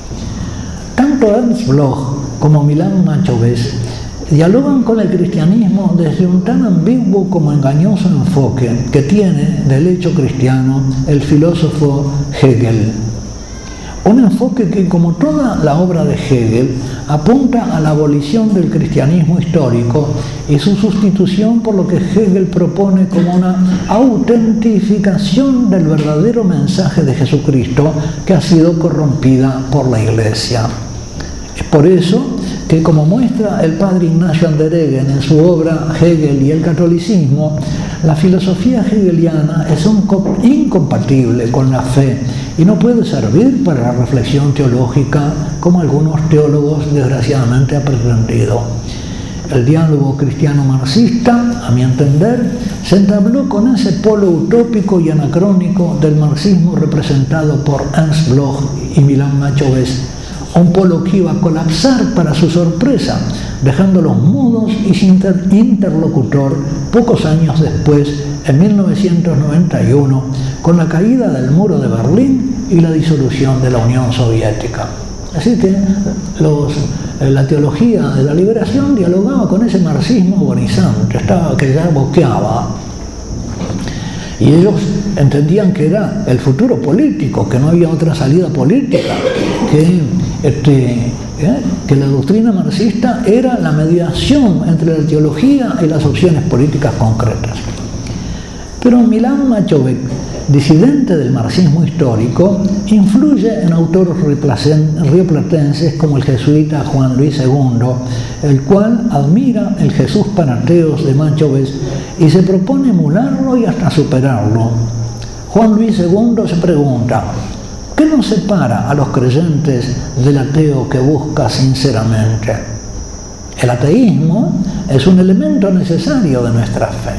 Tanto Ernst Bloch como Milan Machovec dialogan con el cristianismo desde un tan ambiguo como engañoso enfoque que tiene del hecho cristiano el filósofo Hegel. Un enfoque que, como toda la obra de Hegel, apunta a la abolición del cristianismo histórico y su sustitución por lo que Hegel propone como una autentificación del verdadero mensaje de Jesucristo que ha sido corrompida por la Iglesia. Es por eso que, como muestra el padre Ignacio Andereggen en su obra Hegel y el catolicismo, la filosofía hegeliana es incompatible con la fe y no puede servir para la reflexión teológica como algunos teólogos desgraciadamente han pretendido. El diálogo cristiano-marxista, a mi entender, se entabló con ese polo utópico y anacrónico del marxismo representado por Ernst Bloch y Milan Machovec, un polo que iba a colapsar para su sorpresa, dejándolos mudos y sin interlocutor pocos años después, en 1991, con la caída del muro de Berlín y la disolución de la Unión Soviética. Así que la teología de la liberación dialogaba con ese marxismo agonizante, que ya boqueaba. Y ellos entendían que era el futuro político, que no había otra salida política, que la doctrina marxista era la mediación entre la teología y las opciones políticas concretas. Pero Milan Machovec, disidente del marxismo histórico, influye en autores rioplatenses como el jesuita Juan Luis II, el cual admira el Jesús para ateos de Machovec y se propone emularlo y hasta superarlo. Juan Luis II se pregunta: ¿qué nos separa a los creyentes del ateo que busca sinceramente? El ateísmo es un elemento necesario de nuestra fe.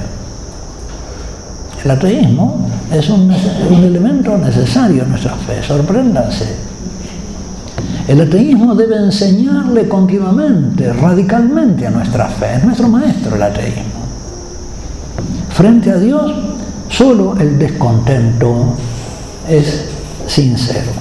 El ateísmo es un elemento necesario de nuestra fe, sorpréndanse. El ateísmo debe enseñarle continuamente, radicalmente a nuestra fe. Es nuestro maestro el ateísmo. Frente a Dios, solo el descontento es sincero.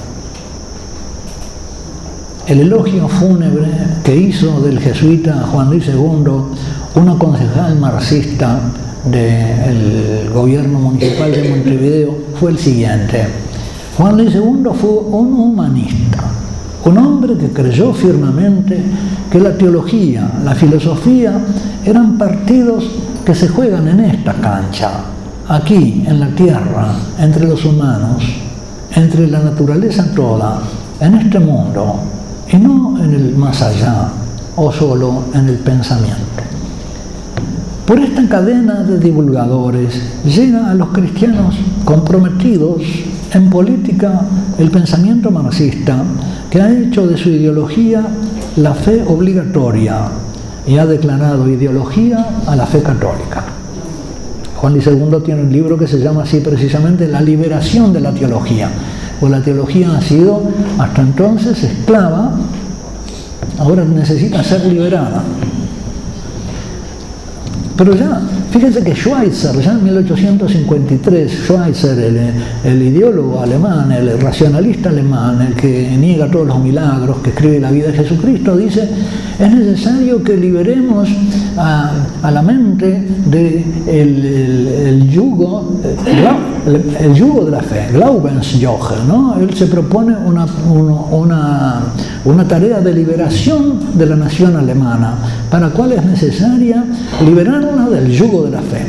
El elogio fúnebre que hizo del jesuita Juan Luis II, una concejal marxista del gobierno municipal de Montevideo, fue el siguiente: Juan Luis II fue un humanista, un hombre que creyó firmemente que la teología, la filosofía eran partidos que se juegan en esta cancha, aquí en la tierra, entre los humanos, entre la naturaleza toda, en este mundo, y no en el más allá o solo en el pensamiento. Por esta cadena de divulgadores llega a los cristianos comprometidos en política el pensamiento marxista, que ha hecho de su ideología la fe obligatoria y ha declarado ideología a la fe católica. Juan Luis II tiene un libro que se llama así precisamente La liberación de la teología, pues la teología ha sido hasta entonces esclava ahora necesita ser liberada. Pero ya, fíjense que Schweitzer, ya en 1853, Schweitzer, el ideólogo alemán, el racionalista alemán, el que niega todos los milagros, que escribe la vida de Jesucristo, dice: es necesario que liberemos a la mente el yugo de la fe, Glaubensjoche, ¿no? Él se propone una tarea de liberación de la nación alemana, para la cual es necesaria liberarla del yugo de la fe.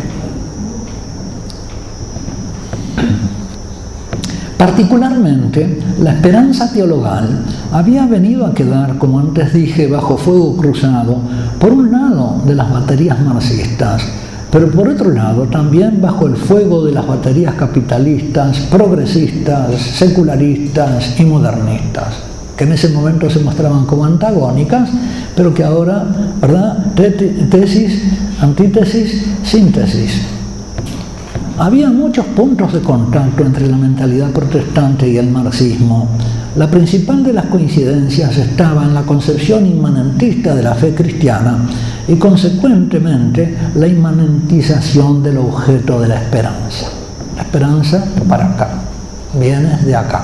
Particularmente, la esperanza teologal había venido a quedar, como antes dije, bajo fuego cruzado, por un lado de las baterías marxistas, pero por otro lado también bajo el fuego de las baterías capitalistas, progresistas, secularistas y modernistas, que en ese momento se mostraban como antagónicas, pero que ahora, ¿verdad?, tesis, antítesis, síntesis. Había muchos puntos de contacto entre la mentalidad protestante y el marxismo. La principal de las coincidencias estaba en la concepción inmanentista de la fe cristiana y, consecuentemente, la inmanentización del objeto de la esperanza. La esperanza para acá, vienes de acá.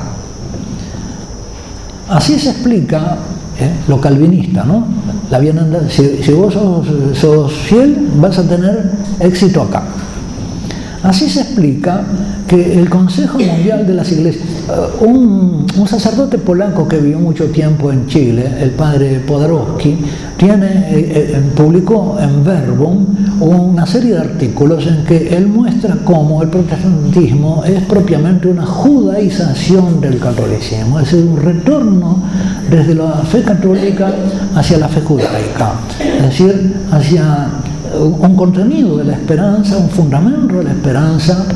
Así se explica lo calvinista, ¿no? Si vos sos fiel, vas a tener éxito acá. Así se explica que el Consejo Mundial de las Iglesias, un sacerdote polaco que vivió mucho tiempo en Chile, el padre Podorowski, publicó en Verbum una serie de artículos en que él muestra cómo el protestantismo es propiamente una judaización del catolicismo, es decir, un retorno desde la fe católica hacia la fe judaica, es decir, hacia un contenido de la esperanza, un fundamento de la esperanza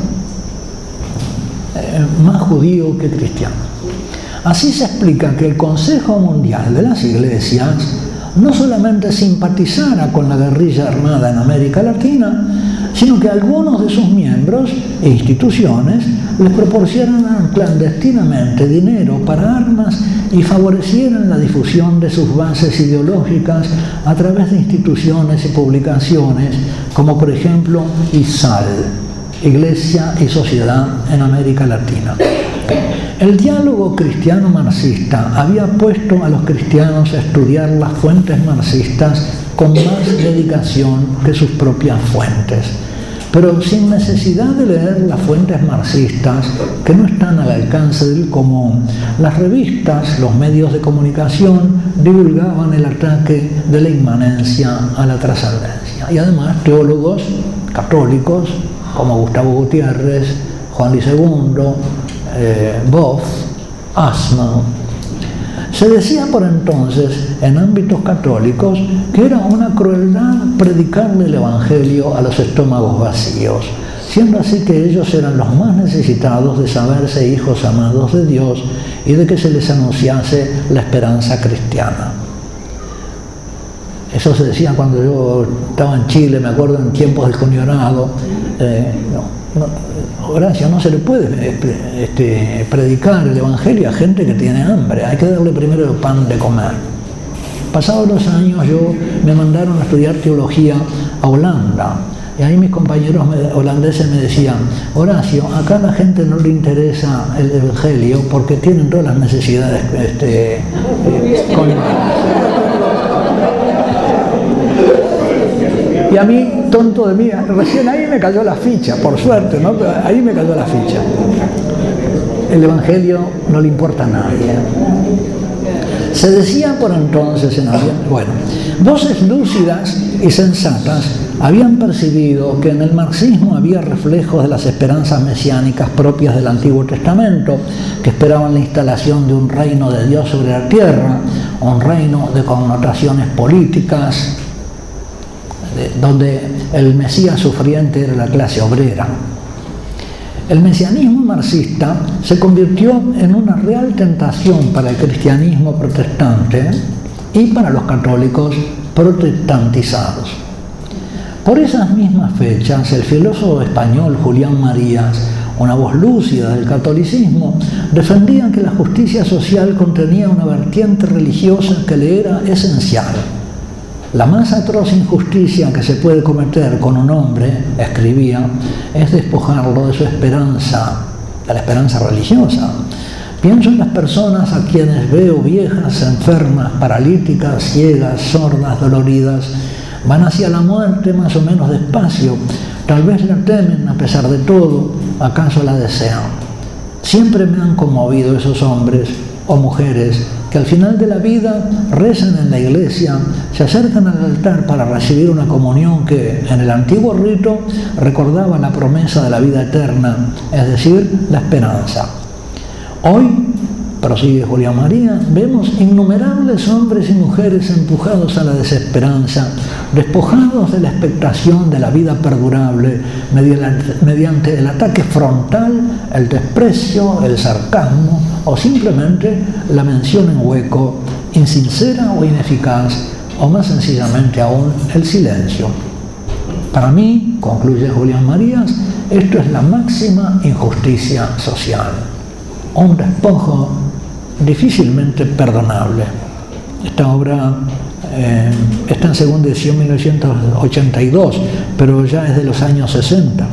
más judío que cristiano. Así se explica que el Consejo Mundial de las Iglesias no solamente simpatizara con la guerrilla armada en América Latina, sino que algunos de sus miembros e instituciones les proporcionaran clandestinamente dinero para armas y favorecieran la difusión de sus bases ideológicas a través de instituciones y publicaciones como, por ejemplo, ISAL, Iglesia y Sociedad en América Latina. El diálogo cristiano-marxista había puesto a los cristianos a estudiar las fuentes marxistas con más dedicación que sus propias fuentes, pero sin necesidad de leer las fuentes marxistas que no están al alcance del común. Las revistas, los medios de comunicación divulgaban el ataque de la inmanencia a la trascendencia, y además teólogos católicos como Gustavo Gutiérrez, Juan Luis II, Boff, Assmann. Se decía por entonces en ámbitos católicos que era una crueldad predicarle el Evangelio a los estómagos vacíos, siendo así que ellos eran los más necesitados de saberse hijos amados de Dios y de que se les anunciase la esperanza cristiana. Eso se decía cuando yo estaba en Chile, me acuerdo en tiempos del Conionado. Horacio, no se le puede predicar el Evangelio a gente que tiene hambre, hay que darle primero el pan de comer. Pasados los años me mandaron a estudiar teología a Holanda, y ahí mis compañeros holandeses me decían: Horacio, acá a la gente no le interesa el Evangelio porque tienen todas las necesidades Y a mí, tonto de mí, recién ahí me cayó la ficha, por suerte, ¿no? Pero ahí me cayó la ficha. El Evangelio no le importa a nadie. Se decía por entonces en ambiente, voces lúcidas y sensatas habían percibido que en el marxismo había reflejos de las esperanzas mesiánicas propias del Antiguo Testamento, que esperaban la instalación de un reino de Dios sobre la tierra, un reino de connotaciones políticas, donde el Mesías sufriente era la clase obrera. El mesianismo marxista se convirtió en una real tentación para el cristianismo protestante y para los católicos protestantizados. Por esas mismas fechas, el filósofo español Julián Marías, una voz lúcida del catolicismo, defendía que la justicia social contenía una vertiente religiosa que le era esencial. La más atroz injusticia que se puede cometer con un hombre, escribía, es despojarlo de su esperanza, de la esperanza religiosa. Pienso en las personas a quienes veo viejas, enfermas, paralíticas, ciegas, sordas, doloridas. Van hacia la muerte más o menos despacio. Tal vez la temen a pesar de todo, acaso la desean. Siempre me han conmovido esos hombres o mujeres que al final de la vida rezan en la iglesia, se acercan al altar para recibir una comunión que en el antiguo rito recordaba la promesa de la vida eterna, es decir, la esperanza. Hoy, prosigue Julián María, vemos innumerables hombres y mujeres empujados a la desesperanza, despojados de la expectación de la vida perdurable mediante el ataque frontal, el desprecio, el sarcasmo o simplemente la mención en hueco, insincera o ineficaz, o más sencillamente aún el silencio. Para mí, concluye Julián Marías, esto es la máxima injusticia social. Un despojo difícilmente perdonable. Esta obra está en segunda edición 1982, pero ya es de los años 60.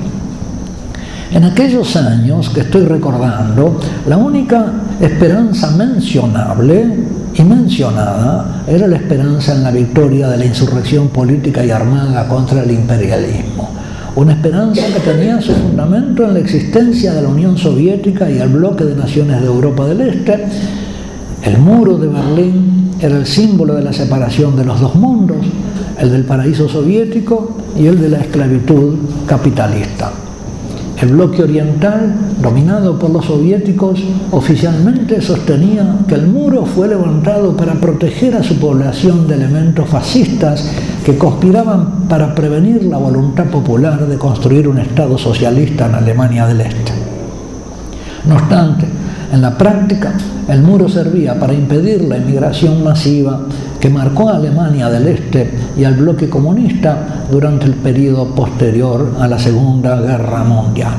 En aquellos años que estoy recordando, la única esperanza mencionable y mencionada era la esperanza en la victoria de la insurrección política y armada contra el imperialismo. Una esperanza que tenía su fundamento en la existencia de la Unión Soviética y el bloque de naciones de Europa del Este. El muro de Berlín era el símbolo de la separación de los dos mundos, el del paraíso soviético y el de la esclavitud capitalista. El bloque oriental, dominado por los soviéticos, oficialmente sostenía que el muro fue levantado para proteger a su población de elementos fascistas que conspiraban para prevenir la voluntad popular de construir un Estado socialista en Alemania del Este. No obstante, en la práctica, el muro servía para impedir la inmigración masiva que marcó a Alemania del Este y al bloque comunista durante el periodo posterior a la Segunda Guerra Mundial.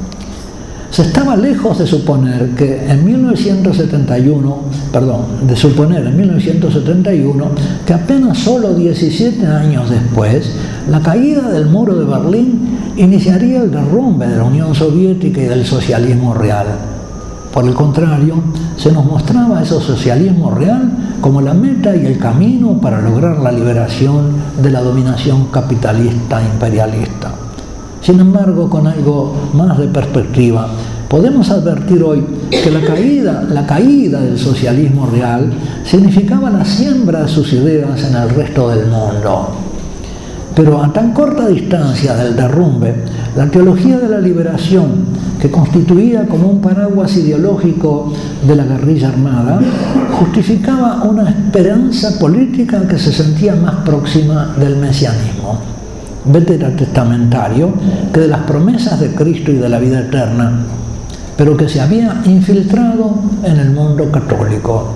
Se estaba lejos de suponer en 1971 que apenas solo 17 años después, la caída del muro de Berlín iniciaría el derrumbe de la Unión Soviética y del socialismo real. Por el contrario, se nos mostraba ese socialismo real como la meta y el camino para lograr la liberación de la dominación capitalista imperialista. Sin embargo, con algo más de perspectiva, podemos advertir hoy que la caída del socialismo real significaba la siembra de sus ideas en el resto del mundo. Pero a tan corta distancia del derrumbe, la teología de la liberación, que constituía como un paraguas ideológico de la guerrilla armada, justificaba una esperanza política que se sentía más próxima del mesianismo veterotestamentario que de las promesas de Cristo y de la vida eterna, pero que se había infiltrado en el mundo católico.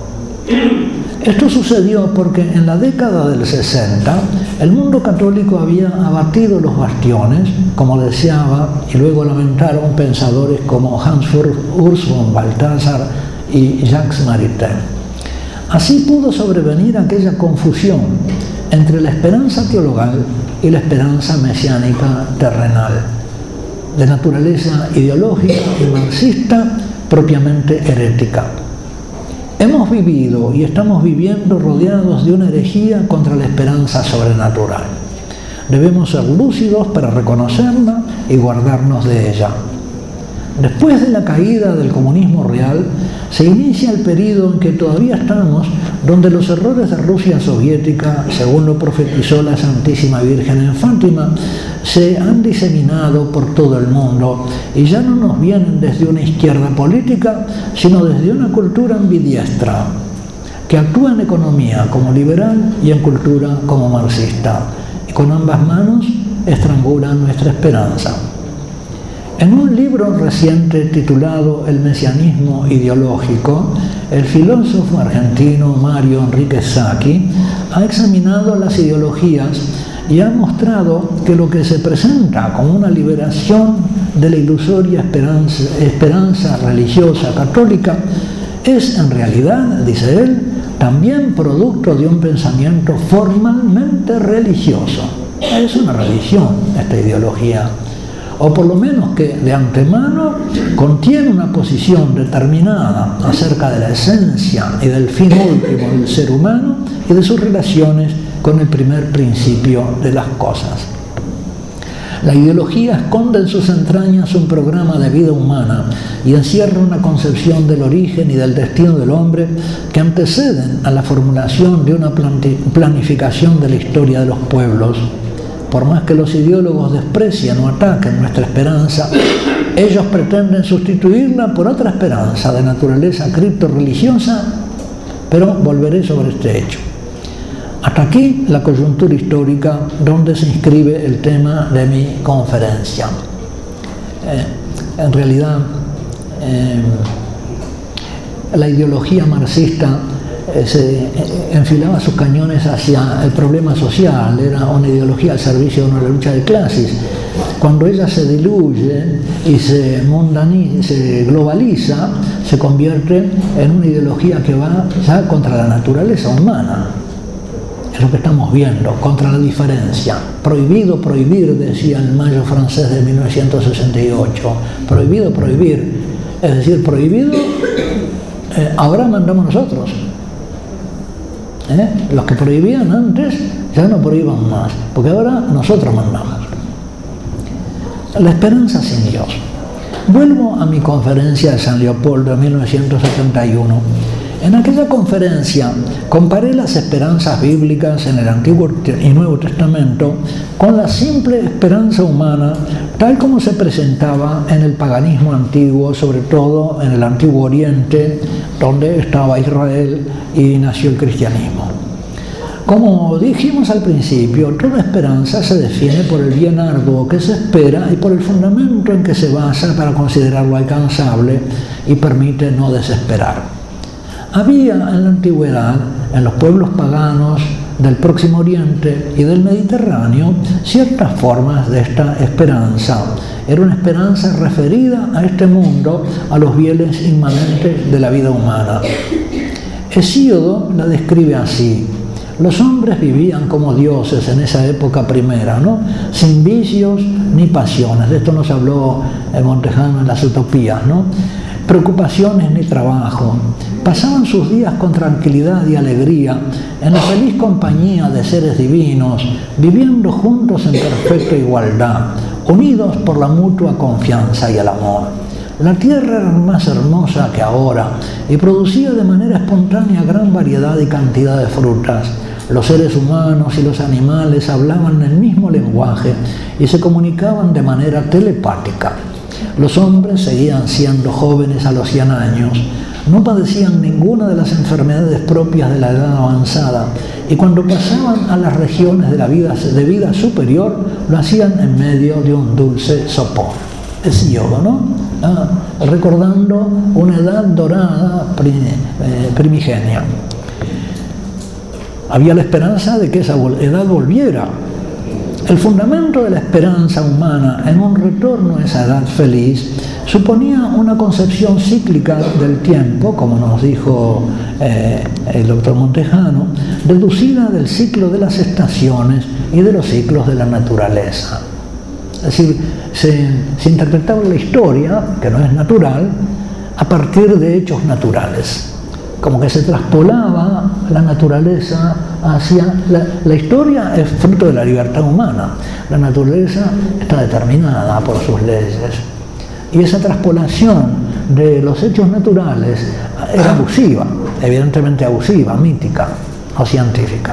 Esto sucedió porque en la década del 60 el mundo católico había abatido los bastiones, como deseaba y luego lamentaron pensadores como Hans Urs von Balthasar y Jacques Maritain. Así pudo sobrevenir aquella confusión entre la esperanza teologal y la esperanza mesiánica terrenal, de naturaleza ideológica y marxista propiamente herética. Hemos vivido y estamos viviendo rodeados de una herejía contra la esperanza sobrenatural. Debemos ser lúcidos para reconocerla y guardarnos de ella. Después de la caída del comunismo real, se inicia el periodo en que todavía estamos, donde los errores de Rusia soviética, según lo profetizó la Santísima Virgen en Fátima, se han diseminado por todo el mundo y ya no nos vienen desde una izquierda política, sino desde una cultura ambidiestra, que actúa en economía como liberal y en cultura como marxista, y con ambas manos estrangula nuestra esperanza. En un libro reciente titulado El mesianismo ideológico, el filósofo argentino Mario Enrique Sacchi ha examinado las ideologías y ha mostrado que lo que se presenta como una liberación de la ilusoria esperanza religiosa católica es en realidad, dice él, también producto de un pensamiento formalmente religioso. Es una religión esta ideología, o por lo menos que de antemano contiene una posición determinada acerca de la esencia y del fin último del ser humano y de sus relaciones con el primer principio de las cosas. La ideología esconde en sus entrañas un programa de vida humana y encierra una concepción del origen y del destino del hombre que anteceden a la formulación de una planificación de la historia de los pueblos. Por más que los ideólogos desprecien o ataquen nuestra esperanza, ellos pretenden sustituirla por otra esperanza de naturaleza criptorreligiosa, pero volveré sobre este hecho. Hasta aquí la coyuntura histórica donde se inscribe el tema de mi conferencia. En realidad, la ideología marxista se enfilaba sus cañones hacia el problema social, era una ideología al servicio de una lucha de clases. Cuando ella se diluye y se globaliza, se convierte en una ideología que va ya contra la naturaleza humana. Es lo que estamos viendo, contra la diferencia. Prohibido prohibir, decía el Mayo francés de 1968. Prohibido prohibir. Es decir, prohibido, ahora mandamos nosotros. Los que prohibían antes ya no prohíban más, porque ahora nosotros mandamos. La esperanza sin Dios. Vuelvo a mi conferencia de San Leopoldo de 1971. En aquella conferencia comparé las esperanzas bíblicas en el Antiguo y Nuevo Testamento con la simple esperanza humana tal como se presentaba en el paganismo antiguo, sobre todo en el Antiguo Oriente, donde estaba Israel y nació el cristianismo. Como dijimos al principio, toda esperanza se define por el bien arduo que se espera y por el fundamento en que se basa para considerarlo alcanzable y permite no desesperar. Había en la antigüedad, en los pueblos paganos del Próximo Oriente y del Mediterráneo, ciertas formas de esta esperanza. Era una esperanza referida a este mundo, a los bienes inmanentes de la vida humana. Hesíodo la describe así: los hombres vivían como dioses en esa época primera, ¿no? Sin vicios ni pasiones. De esto nos habló Montejano en las Utopías, ¿no? Preocupaciones ni trabajo. Pasaban sus días con tranquilidad y alegría, en la feliz compañía de seres divinos, viviendo juntos en perfecta igualdad, unidos por la mutua confianza y el amor. La tierra era más hermosa que ahora y producía de manera espontánea gran variedad y cantidad de frutas. Los seres humanos y los animales hablaban el mismo lenguaje y se comunicaban de manera telepática. Los hombres seguían siendo jóvenes a los 100 años, no padecían ninguna de las enfermedades propias de la edad avanzada y cuando pasaban a las regiones de la vida superior lo hacían en medio de un dulce sopor. Hesíodo, ¿no? Recordando una edad dorada primigenia. Había la esperanza de que esa edad volviera. El fundamento de la esperanza humana en un retorno a esa edad feliz suponía una concepción cíclica del tiempo, como nos dijo el doctor Montejano, deducida del ciclo de las estaciones y de los ciclos de la naturaleza. Es decir, se interpretaba la historia, que no es natural, a partir de hechos naturales. Como que se traspolaba la naturaleza hacia... La historia es fruto de la libertad humana. La naturaleza está determinada por sus leyes. Y esa traspolación de los hechos naturales era abusiva, evidentemente abusiva, mítica o científica.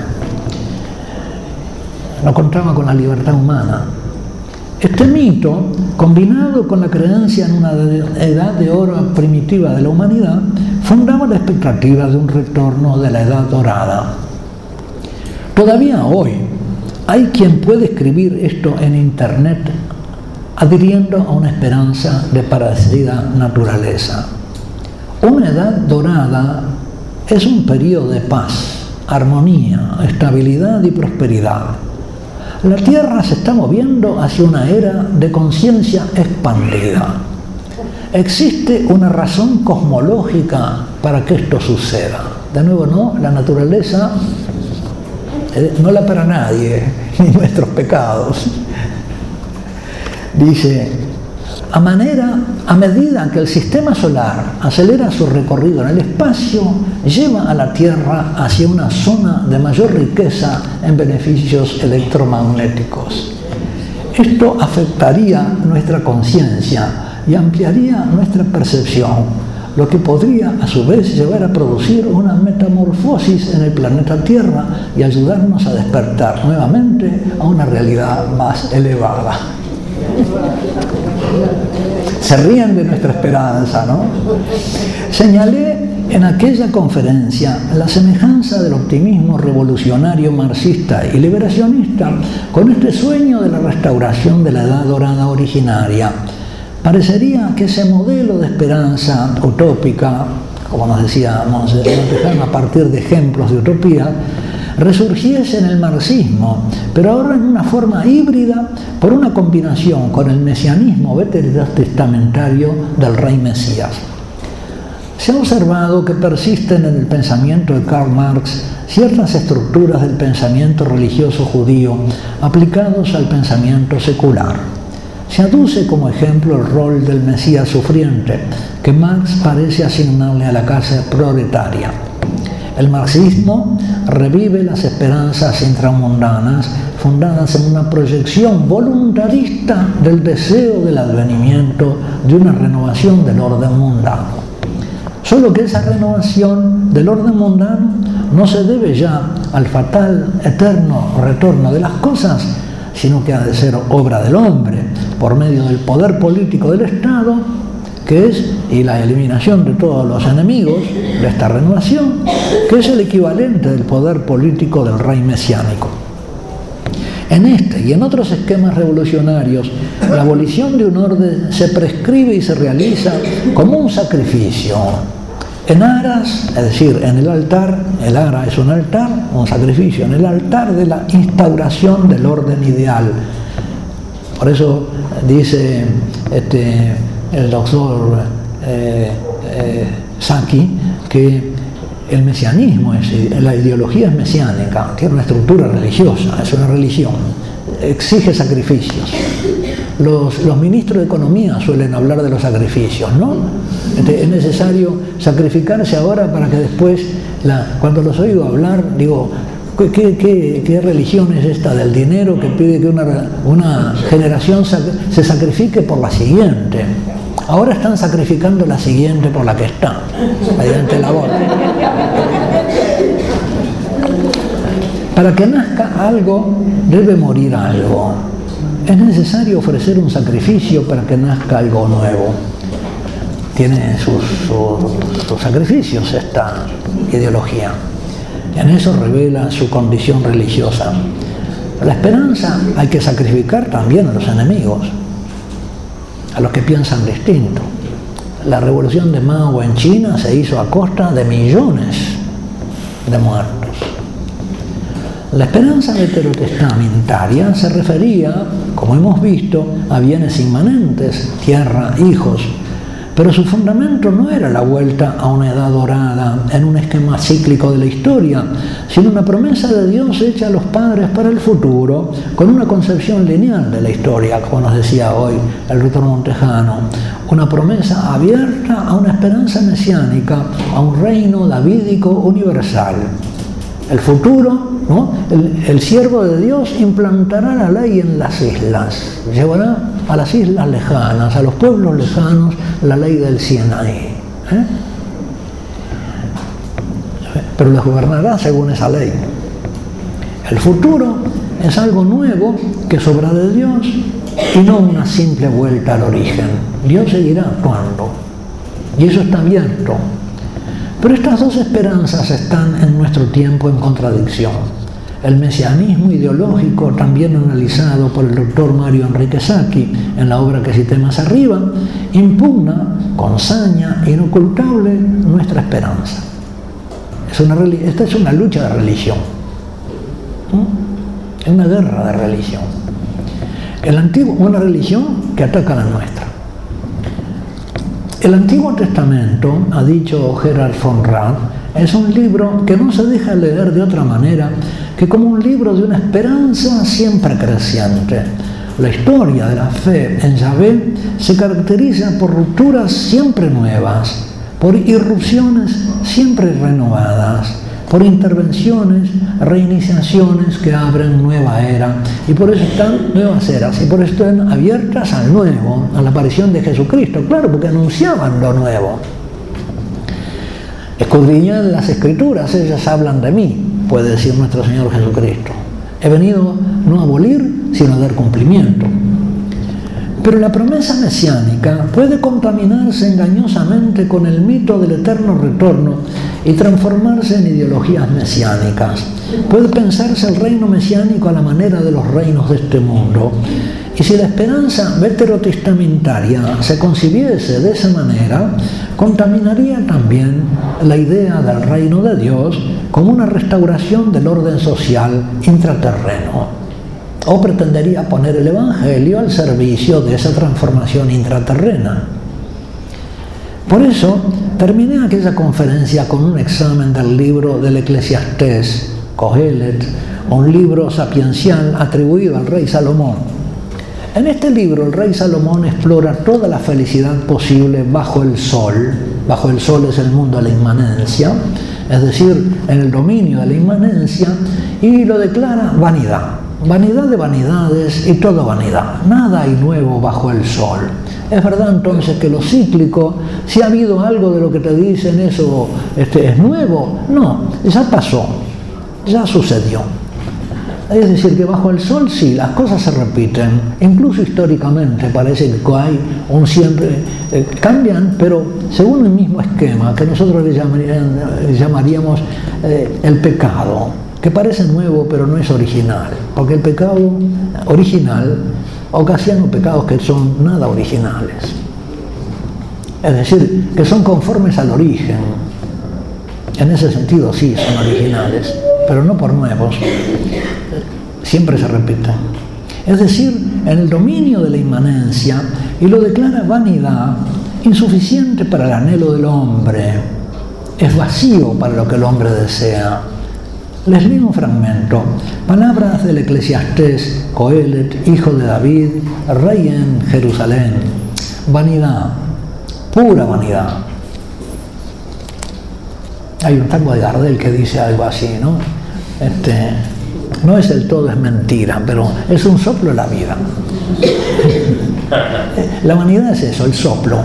No contaba con la libertad humana. Este mito, combinado con la creencia en una edad de oro primitiva de la humanidad, fundaba la expectativa de un retorno de la edad dorada. Todavía hoy hay quien puede escribir esto en internet adhiriendo a una esperanza de parecida naturaleza. Una edad dorada es un periodo de paz, armonía, estabilidad y prosperidad. La Tierra se está moviendo hacia una era de conciencia expandida. Existe una razón cosmológica para que esto suceda. De nuevo, no, la naturaleza no la para nadie, ni nuestros pecados. Dice, a medida que el sistema solar acelera su recorrido en el espacio, lleva a la Tierra hacia una zona de mayor riqueza en beneficios electromagnéticos. Esto afectaría nuestra conciencia y ampliaría nuestra percepción, lo que podría a su vez llevar a producir una metamorfosis en el planeta Tierra y ayudarnos a despertar nuevamente a una realidad más elevada. Se ríen de nuestra esperanza, ¿no? Señalé en aquella conferencia la semejanza del optimismo revolucionario marxista y liberacionista con este sueño de la restauración de la Edad Dorada originaria. Parecería que ese modelo de esperanza utópica, como nos decía Montejano, a partir de ejemplos de utopía, resurgiese en el marxismo, pero ahora en una forma híbrida por una combinación con el mesianismo veterotestamentario del rey Mesías. Se ha observado que persisten en el pensamiento de Karl Marx ciertas estructuras del pensamiento religioso judío aplicados al pensamiento secular. Se aduce como ejemplo el rol del Mesías sufriente, que Marx parece asignarle a la clase proletaria. El marxismo revive las esperanzas intramundanas fundadas en una proyección voluntarista del deseo del advenimiento de una renovación del orden mundano. Solo que esa renovación del orden mundano no se debe ya al fatal, eterno retorno de las cosas, sino que ha de ser obra del hombre, por medio del poder político del Estado, que es, y la eliminación de todos los enemigos de esta renovación, que es el equivalente del poder político del rey mesiánico. En este y en otros esquemas revolucionarios, la abolición de un orden se prescribe y se realiza como un sacrificio. En aras, es decir, en el altar, el ara es un altar, un sacrificio, en el altar de la instauración del orden ideal. Por eso dice el doctor Saki que el mesianismo, la ideología es mesiánica, tiene una estructura religiosa, es una religión, exige sacrificios. Los ministros de Economía suelen hablar de los sacrificios, ¿no? Es necesario sacrificarse ahora para que después, cuando los oigo hablar, digo, ¿qué religión es esta del dinero que pide que una generación se sacrifique por la siguiente? Ahora están sacrificando la siguiente por la que está, mediante el aborto. Para que nazca algo, debe morir algo. Es necesario ofrecer un sacrificio para que nazca algo nuevo. Tiene sus sacrificios esta ideología. En eso revela su condición religiosa. La esperanza hay que sacrificar también a los enemigos, a los que piensan distinto. La revolución de Mao en China se hizo a costa de millones de muertos. La esperanza veterotestamentaria se refería, como hemos visto, a bienes inmanentes, tierra, hijos, pero su fundamento no era la vuelta a una edad dorada en un esquema cíclico de la historia, sino una promesa de Dios hecha a los padres para el futuro, con una concepción lineal de la historia, como nos decía hoy el doctor Montejano, una promesa abierta a una esperanza mesiánica, a un reino davídico universal. El futuro, ¿no? El siervo de Dios implantará la ley en las islas, llevará a las islas lejanas, a los pueblos lejanos, la ley del Sinaí. Pero les gobernará según esa ley. El futuro es algo nuevo que sobra de Dios y no una simple vuelta al origen. Dios seguirá actuando y eso está abierto. Pero estas dos esperanzas están en nuestro tiempo en contradicción. El mesianismo ideológico, también analizado por el doctor Mario Enrique Sacchi en la obra que cité más arriba, impugna con saña inocultable nuestra esperanza. Esta es una lucha de religión. Es una guerra de religión. Una religión que ataca a la nuestra. El Antiguo Testamento, ha dicho Gerhard von Rad, es un libro que no se deja leer de otra manera que como un libro de una esperanza siempre creciente. La historia de la fe en Yahvé se caracteriza por rupturas siempre nuevas, por irrupciones siempre renovadas, por intervenciones, reiniciaciones que abren nueva era, y por eso están nuevas eras, y por eso están abiertas al nuevo, a la aparición de Jesucristo, claro, porque anunciaban lo nuevo. Escudriñad las Escrituras, ellas hablan de mí, puede decir nuestro Señor Jesucristo. He venido no a abolir, sino a dar cumplimiento. Pero la promesa mesiánica puede contaminarse engañosamente con el mito del eterno retorno y transformarse en ideologías mesiánicas. Puede pensarse el reino mesiánico a la manera de los reinos de este mundo. Y si la esperanza veterotestamentaria se concibiese de esa manera, contaminaría también la idea del reino de Dios como una restauración del orden social intraterreno. O pretendería poner el Evangelio al servicio de esa transformación intraterrena. Por eso, terminé aquella conferencia con un examen del libro del Eclesiastés, Kohelet, un libro sapiencial atribuido al rey Salomón. En este libro el rey Salomón explora toda la felicidad posible bajo el sol. Bajo el sol es el mundo de la inmanencia, es decir, en el dominio de la inmanencia, y lo declara vanidad. Vanidad de vanidades y todo vanidad. Nada hay nuevo bajo el sol. Es verdad entonces que lo cíclico, si ha habido algo de lo que te dicen eso es nuevo, no, ya pasó, ya sucedió. Es decir, que bajo el sol sí, las cosas se repiten, incluso históricamente parece que hay un siempre, cambian, pero según el mismo esquema que nosotros le llamaríamos el pecado, que parece nuevo pero no es original, porque el pecado original ocasiona pecados que son nada originales, es decir, que son conformes al origen. En ese sentido sí son originales, pero no por nuevos, siempre se repiten. Es decir, en el dominio de la inmanencia, y lo declara vanidad, insuficiente para el anhelo del hombre, es vacío para lo que el hombre desea. Les leo un fragmento, palabras del Eclesiastés, Kohelet, hijo de David, rey en Jerusalén. Vanidad, pura vanidad. Hay un tango de Gardel que dice algo así, ¿no? No es el todo, es mentira, pero es un soplo de la vida. La vanidad es eso, el soplo.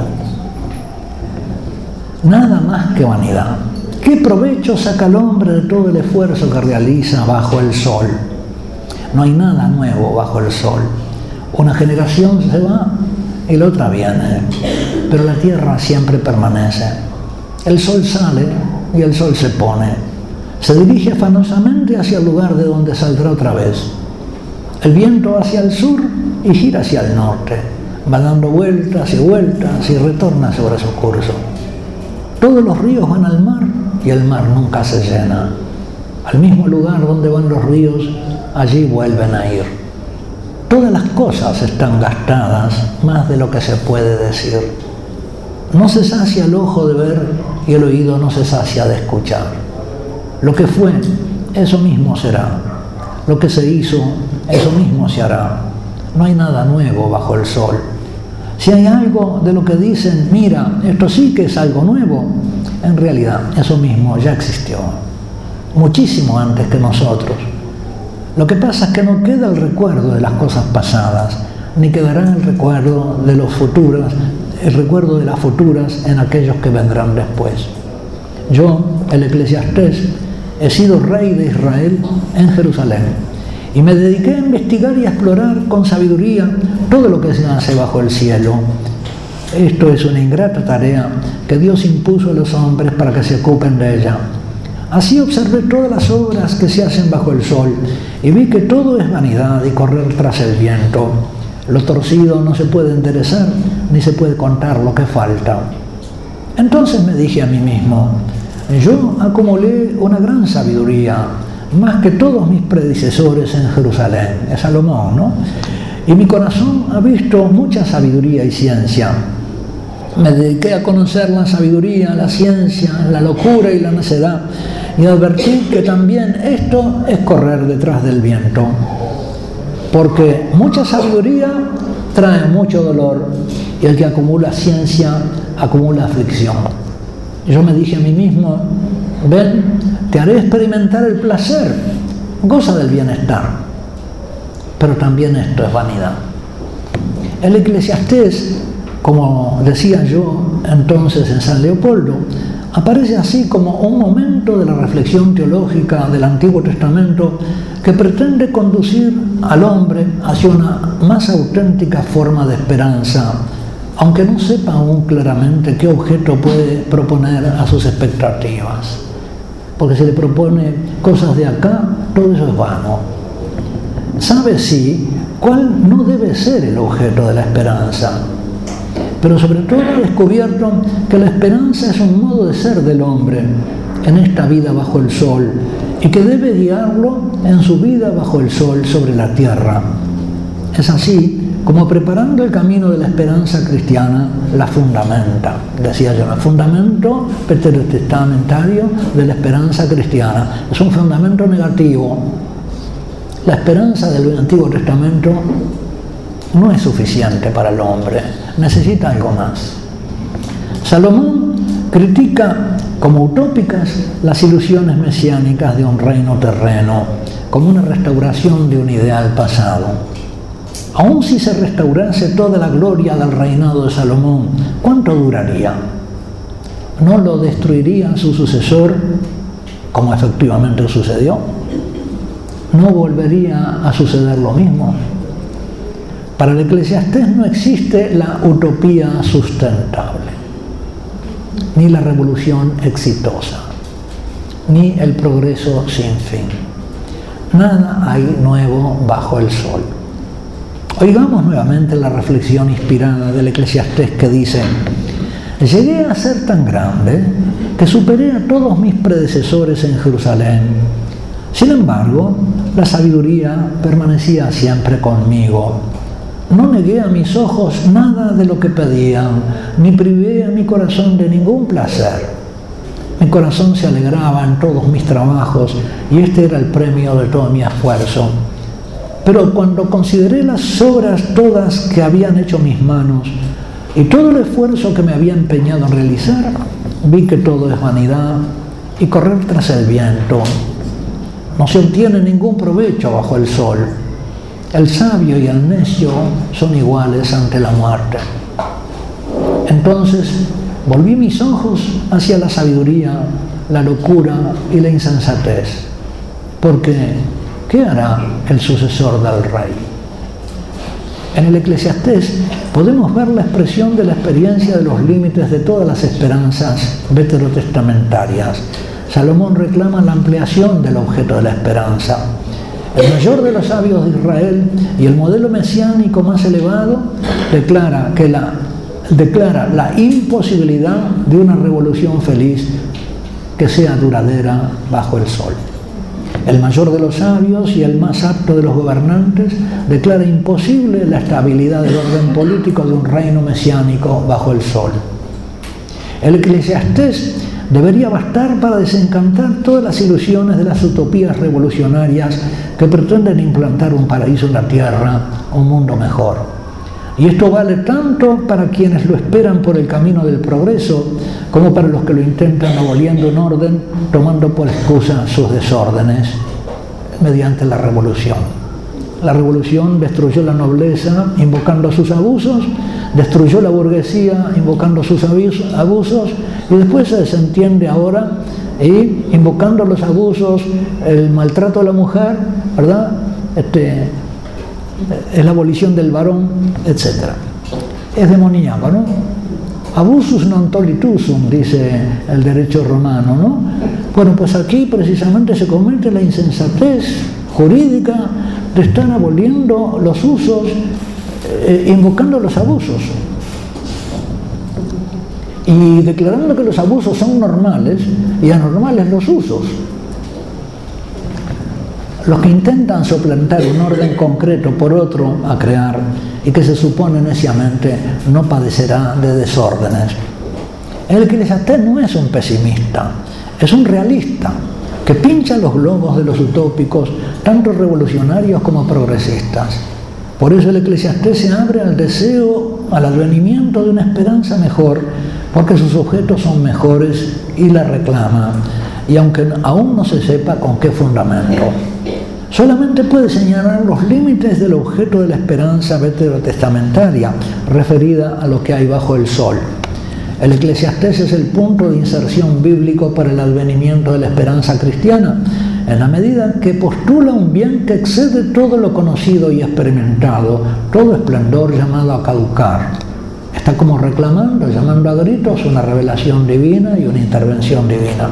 Nada más que vanidad. ¿Qué provecho saca el hombre de todo el esfuerzo que realiza bajo el sol? No hay nada nuevo bajo el sol. Una generación se va y la otra viene, pero la tierra siempre permanece. El sol sale y el sol se pone. Se dirige afanosamente hacia el lugar de donde saldrá otra vez. El viento hacia el sur y gira hacia el norte. Va dando vueltas y vueltas y retorna sobre su curso. Todos los ríos van al mar y el mar nunca se llena. Al mismo lugar donde van los ríos, allí vuelven a ir. Todas las cosas están gastadas, más de lo que se puede decir. No se sacia el ojo de ver y el oído no se sacia de escuchar. Lo que fue, eso mismo será. Lo que se hizo, eso mismo se hará. No hay nada nuevo bajo el sol. Si hay algo de lo que dicen, mira, esto sí que es algo nuevo, en realidad eso mismo ya existió, muchísimo antes que nosotros. Lo que pasa es que no queda el recuerdo de las cosas pasadas, ni quedará el recuerdo de los futuros, el recuerdo de las futuras en aquellos que vendrán después. Yo, el Eclesiastés, he sido rey de Israel en Jerusalén. Y me dediqué a investigar y a explorar con sabiduría todo lo que se hace bajo el cielo. Esto es una ingrata tarea que Dios impuso a los hombres para que se ocupen de ella. Así observé todas las obras que se hacen bajo el sol y vi que todo es vanidad y correr tras el viento. Lo torcido no se puede enderezar ni se puede contar lo que falta. Entonces me dije a mí mismo, yo acumulé una gran sabiduría, más que todos mis predecesores en Jerusalén. Es Salomón, ¿no? Y mi corazón ha visto mucha sabiduría y ciencia. Me dediqué a conocer la sabiduría, la ciencia, la locura y la necedad, y advertí que también esto es correr detrás del viento, porque mucha sabiduría trae mucho dolor, y el que acumula ciencia acumula aflicción. Yo me dije a mí mismo: ven, te haré experimentar el placer, goza del bienestar. Pero también esto es vanidad. El Eclesiastés, como decía yo entonces en San Leopoldo, aparece así como un momento de la reflexión teológica del Antiguo Testamento que pretende conducir al hombre hacia una más auténtica forma de esperanza, aunque no sepa aún claramente qué objeto puede proponer a sus expectativas. Porque si le propone cosas de acá, todo eso es vano. Sabe sí cuál no debe ser el objeto de la esperanza, pero sobre todo ha descubierto que la esperanza es un modo de ser del hombre en esta vida bajo el sol, y que debe guiarlo en su vida bajo el sol sobre la tierra. Es así como, preparando el camino de la esperanza cristiana, la fundamenta. Decía yo, el fundamento veterotestamentario de la esperanza cristiana es un fundamento negativo. La esperanza del Antiguo Testamento no es suficiente para el hombre, necesita algo más. Salomón critica como utópicas las ilusiones mesiánicas de un reino terreno, como una restauración de un ideal pasado. Aun si se restaurase toda la gloria del reinado de Salomón, ¿cuánto duraría? ¿No lo destruiría su sucesor, como efectivamente sucedió? ¿No volvería a suceder lo mismo? Para el Eclesiastés no existe la utopía sustentable, ni la revolución exitosa, ni el progreso sin fin. Nada hay nuevo bajo el sol. Oigamos nuevamente la reflexión inspirada del Eclesiastés, que dice: llegué a ser tan grande que superé a todos mis predecesores en Jerusalén. Sin embargo, la sabiduría permanecía siempre conmigo. No negué a mis ojos nada de lo que pedían, ni privé a mi corazón de ningún placer. Mi corazón se alegraba en todos mis trabajos, y este era el premio de todo mi esfuerzo. Pero cuando consideré las obras todas que habían hecho mis manos, y todo el esfuerzo que me había empeñado en realizar, vi que todo es vanidad y correr tras el viento. No se obtiene ningún provecho bajo el sol. El sabio y el necio son iguales ante la muerte. Entonces volví mis ojos hacia la sabiduría, la locura y la insensatez. Porque, ¿qué hará el sucesor del rey? En el Eclesiastés podemos ver la expresión de la experiencia de los límites de todas las esperanzas veterotestamentarias. Salomón reclama la ampliación del objeto de la esperanza. El mayor de los sabios de Israel y el modelo mesiánico más elevado declara la imposibilidad de una revolución feliz que sea duradera bajo el sol. El mayor de los sabios y el más apto de los gobernantes declara imposible la estabilidad del orden político de un reino mesiánico bajo el sol. El Eclesiastés debería bastar para desencantar todas las ilusiones de las utopías revolucionarias que pretenden implantar un paraíso en la tierra, un mundo mejor. Y esto vale tanto para quienes lo esperan por el camino del progreso, como para los que lo intentan aboliendo un orden, tomando por excusa sus desórdenes mediante la revolución. La revolución destruyó la nobleza invocando sus abusos, destruyó la burguesía invocando sus abusos, y después se desentiende ahora invocando los abusos, el maltrato a la mujer, ¿verdad? Es la abolición del varón, etc. Es demoníaco, ¿no? Abusus non tolitusum, dice el derecho romano, ¿no? Bueno, pues aquí precisamente se comete la insensatez jurídica de estar aboliendo los usos, invocando los abusos y declarando que los abusos son normales y anormales los usos. los que intentan suplantar un orden concreto por otro a crear y que se supone neciamente no padecerá de desórdenes. El Eclesiastés no es un pesimista, es un realista que pincha los globos de los utópicos, tanto revolucionarios como progresistas. Por eso el Eclesiastés se abre al deseo, al advenimiento de una esperanza mejor, porque sus objetos son mejores y la reclama, y aunque aún no se sepa con qué fundamento. Solamente puede señalar los límites del objeto de la esperanza veterotestamentaria, referida a lo que hay bajo el sol. El Eclesiastés es el punto de inserción bíblico para el advenimiento de la esperanza cristiana, en la medida que postula un bien que excede todo lo conocido y experimentado, todo esplendor llamado a caducar. Está como reclamando, llamando a gritos una revelación divina y una intervención divina.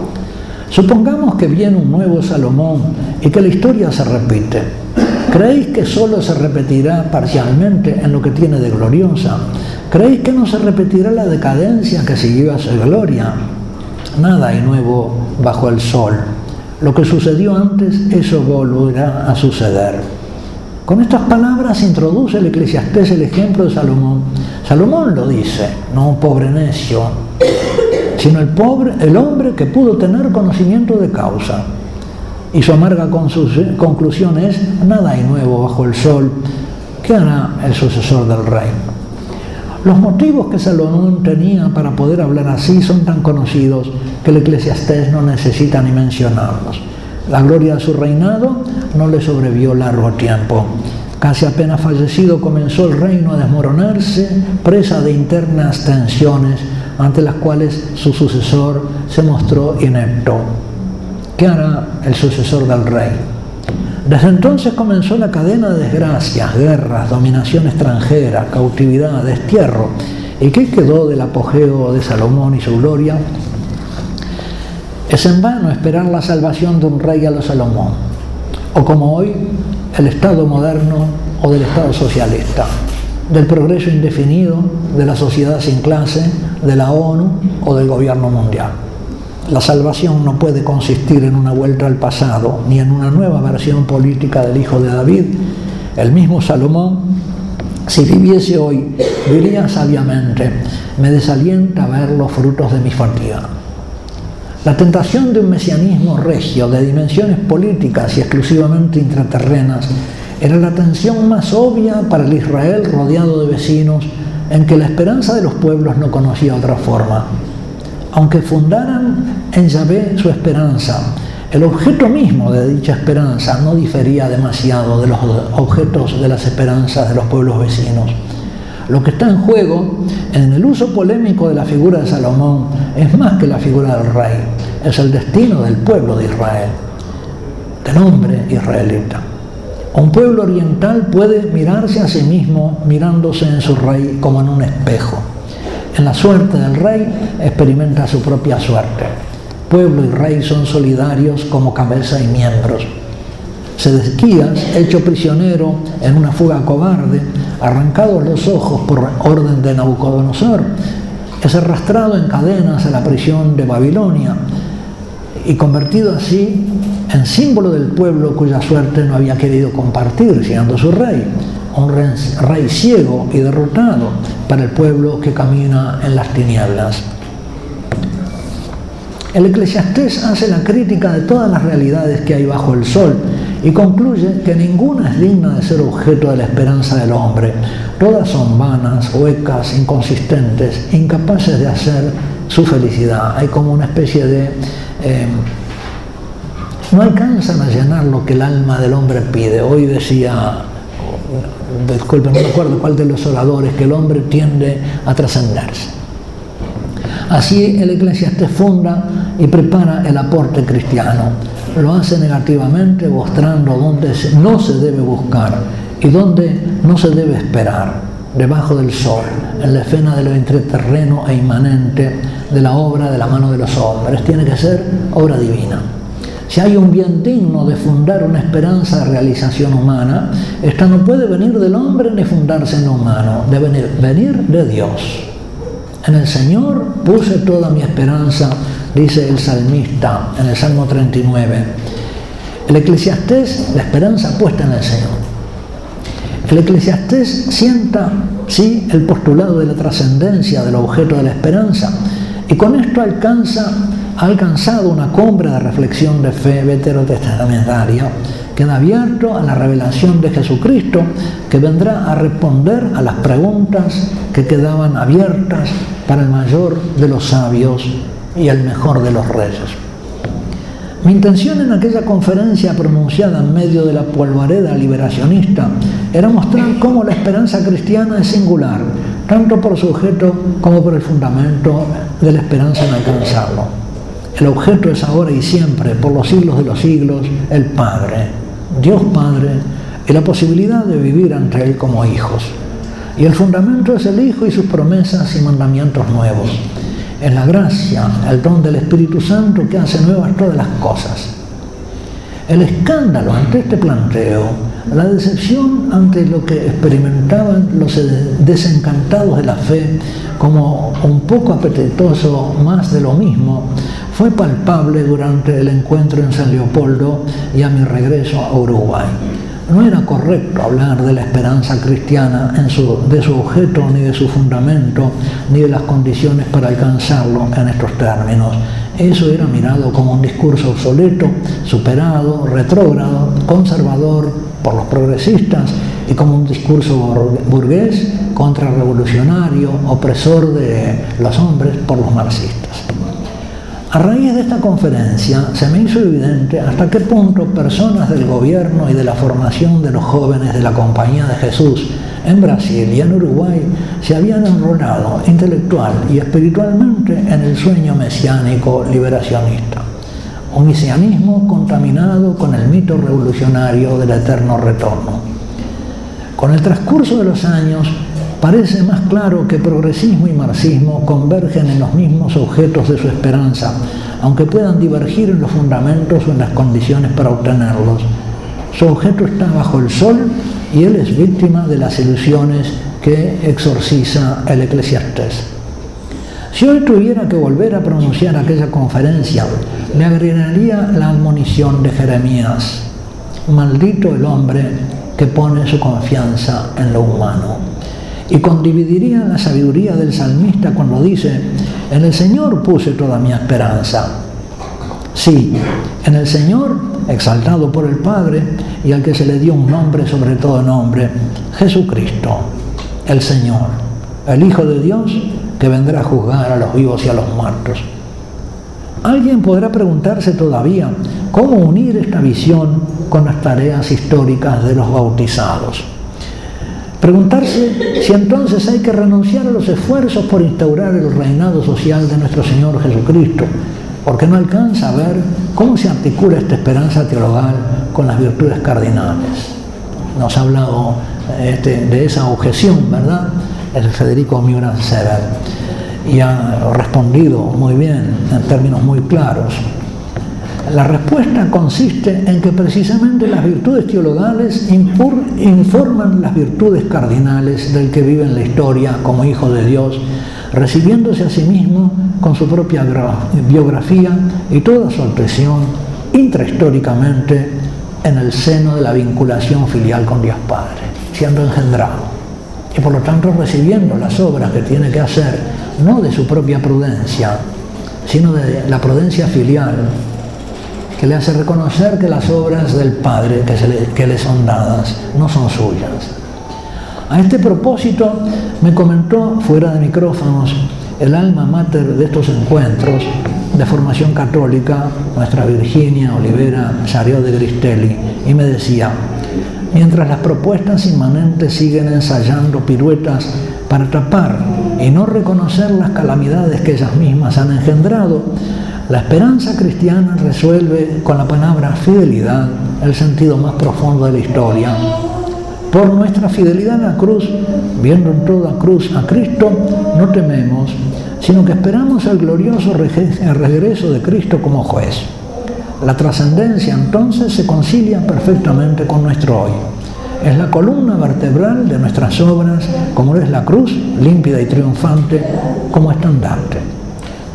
Supongamos que viene un nuevo Salomón y que la historia se repite. ¿Creéis que solo se repetirá parcialmente en lo que tiene de gloriosa? ¿Creéis que no se repetirá la decadencia que siguió a su gloria? Nada hay nuevo bajo el sol. Lo que sucedió antes, eso volverá a suceder. Con estas palabras introduce el Eclesiastés el ejemplo de Salomón. Salomón lo dice, no un pobre necio, sino el hombre que pudo tener conocimiento de causa. Y su amarga conclusión es, nada hay nuevo bajo el sol. ¿Qué hará el sucesor del rey? Los motivos que Salomón tenía para poder hablar así son tan conocidos que el Eclesiastés no necesita ni mencionarlos. La gloria de su reinado no le sobrevivió largo tiempo. Casi apenas fallecido comenzó el reino a desmoronarse, presa de internas tensiones ante las cuales su sucesor se mostró inepto. ¿Qué hará el sucesor del rey? Desde entonces comenzó la cadena de desgracias, guerras, dominación extranjera, cautividad, destierro. ¿Y qué quedó del apogeo de Salomón y su gloria? Es en vano esperar la salvación de un rey a lo Salomón, o como hoy, el Estado moderno o del Estado socialista, del progreso indefinido, de la sociedad sin clase, de la ONU o del gobierno mundial. La salvación no puede consistir en una vuelta al pasado, ni en una nueva versión política del hijo de David. El mismo Salomón, si viviese hoy, diría sabiamente, me desalienta ver los frutos de mi fatiga. La tentación de un mesianismo regio de dimensiones políticas y exclusivamente intraterrenas era la tensión más obvia para el Israel rodeado de vecinos en que la esperanza de los pueblos no conocía otra forma. Aunque fundaran en Yahvé su esperanza, el objeto mismo de dicha esperanza no difería demasiado de los objetos de las esperanzas de los pueblos vecinos. Lo que está en juego en el uso polémico de la figura de Salomón es más que la figura del rey, es el destino del pueblo de Israel, del hombre israelita. Un pueblo oriental puede mirarse a sí mismo mirándose en su rey como en un espejo. En la suerte del rey experimenta su propia suerte. Pueblo y rey son solidarios como cabeza y miembros. Sedequías, hecho prisionero en una fuga cobarde, arrancados los ojos por orden de Nabucodonosor, es arrastrado en cadenas a la prisión de Babilonia y convertido así en símbolo del pueblo cuya suerte no había querido compartir, siendo su rey. Un rey ciego y derrotado para el pueblo que camina en las tinieblas. El Eclesiastés hace la crítica de todas las realidades que hay bajo el sol y concluye que ninguna es digna de ser objeto de la esperanza del hombre. Todas son vanas, huecas, inconsistentes, incapaces de hacer su felicidad. Hay como una especie de... no alcanzan a llenar lo que el alma del hombre pide. Hoy decía... disculpen, no me acuerdo cuál de los oradores, que el hombre tiende a trascenderse. Así el Eclesiastés funda y prepara el aporte cristiano. Lo hace negativamente, mostrando dónde no se debe buscar y dónde no se debe esperar, debajo del sol, en la esfera de lo intraterreno e inmanente de la obra de la mano de los hombres. Tiene que ser obra divina. Si hay un bien digno de fundar una esperanza de realización humana, esta no puede venir del hombre ni fundarse en lo humano, debe venir de Dios. En el Señor puse toda mi esperanza, dice el salmista en el Salmo 39. El Eclesiastés, la esperanza puesta en el Señor. El Eclesiastés sienta, sí, el postulado de la trascendencia del objeto de la esperanza, y con esto ha alcanzado una cumbre de reflexión de fe veterotestamentaria. Queda abierto a la revelación de Jesucristo, que vendrá a responder a las preguntas que quedaban abiertas para el mayor de los sabios y el mejor de los reyes. Mi intención en aquella conferencia pronunciada en medio de la polvareda liberacionista era mostrar cómo la esperanza cristiana es singular, tanto por su objeto como por el fundamento de la esperanza en alcanzarlo. El objeto es ahora y siempre, por los siglos de los siglos, el Padre, Dios Padre, y la posibilidad de vivir ante Él como hijos. Y el fundamento es el Hijo y sus promesas y mandamientos nuevos. Es la gracia, el don del Espíritu Santo que hace nuevas todas las cosas. El escándalo ante este planteo, la decepción ante lo que experimentaban los desencantados de la fe como un poco apetitoso más de lo mismo, fue palpable durante el encuentro en San Leopoldo y a mi regreso a Uruguay. No era correcto hablar de la esperanza cristiana de su objeto, ni de su fundamento, ni de las condiciones para alcanzarlo en estos términos. Eso era mirado como un discurso obsoleto, superado, retrógrado, conservador por los progresistas y como un discurso burgués, contrarrevolucionario, opresor de los hombres por los marxistas. A raíz de esta conferencia se me hizo evidente hasta qué punto personas del gobierno y de la formación de los jóvenes de la Compañía de Jesús en Brasil y en Uruguay se habían enrolado intelectual y espiritualmente en el sueño mesiánico liberacionista. Un mesianismo contaminado con el mito revolucionario del eterno retorno. Con el transcurso de los años, parece más claro que progresismo y marxismo convergen en los mismos objetos de su esperanza, aunque puedan divergir en los fundamentos o en las condiciones para obtenerlos. Su objeto está bajo el sol y él es víctima de las ilusiones que exorciza el Eclesiastés. Si hoy tuviera que volver a pronunciar aquella conferencia, le agregaría la admonición de Jeremías: maldito el hombre que pone su confianza en lo humano. Y condividiría la sabiduría del salmista cuando dice: en el Señor puse toda mi esperanza. Sí, en el Señor, exaltado por el Padre y al que se le dio un nombre sobre todo nombre, Jesucristo, el Señor, el Hijo de Dios, que vendrá a juzgar a los vivos y a los muertos. Alguien podrá preguntarse todavía cómo unir esta visión con las tareas históricas de los bautizados. Preguntarse si entonces hay que renunciar a los esfuerzos por instaurar el reinado social de nuestro Señor Jesucristo, porque no alcanza a ver cómo se articula esta esperanza teologal con las virtudes cardinales. Nos ha hablado de esa objeción, ¿verdad?, el Federico Miura-Sever, y ha respondido muy bien, en términos muy claros. La respuesta consiste en que precisamente las virtudes teologales informan las virtudes cardinales del que vive en la historia como hijo de Dios, recibiéndose a sí mismo con su propia biografía y toda su actuación intrahistóricamente en el seno de la vinculación filial con Dios Padre, siendo engendrado y por lo tanto recibiendo las obras que tiene que hacer, no de su propia prudencia, sino de la prudencia filial, que le hace reconocer que las obras del Padre que le son dadas no son suyas. A este propósito me comentó fuera de micrófonos el alma mater de estos encuentros de formación católica, nuestra Virginia Olivera Sarió de Gristelli, y me decía: mientras las propuestas inmanentes siguen ensayando piruetas para tapar y no reconocer las calamidades que ellas mismas han engendrado, la esperanza cristiana resuelve con la palabra fidelidad el sentido más profundo de la historia. Por nuestra fidelidad a la cruz, viendo en toda cruz a Cristo, no tememos, sino que esperamos el glorioso regreso de Cristo como juez. La trascendencia entonces se concilia perfectamente con nuestro hoy. Es la columna vertebral de nuestras obras, como es la cruz, límpida y triunfante, como estandarte.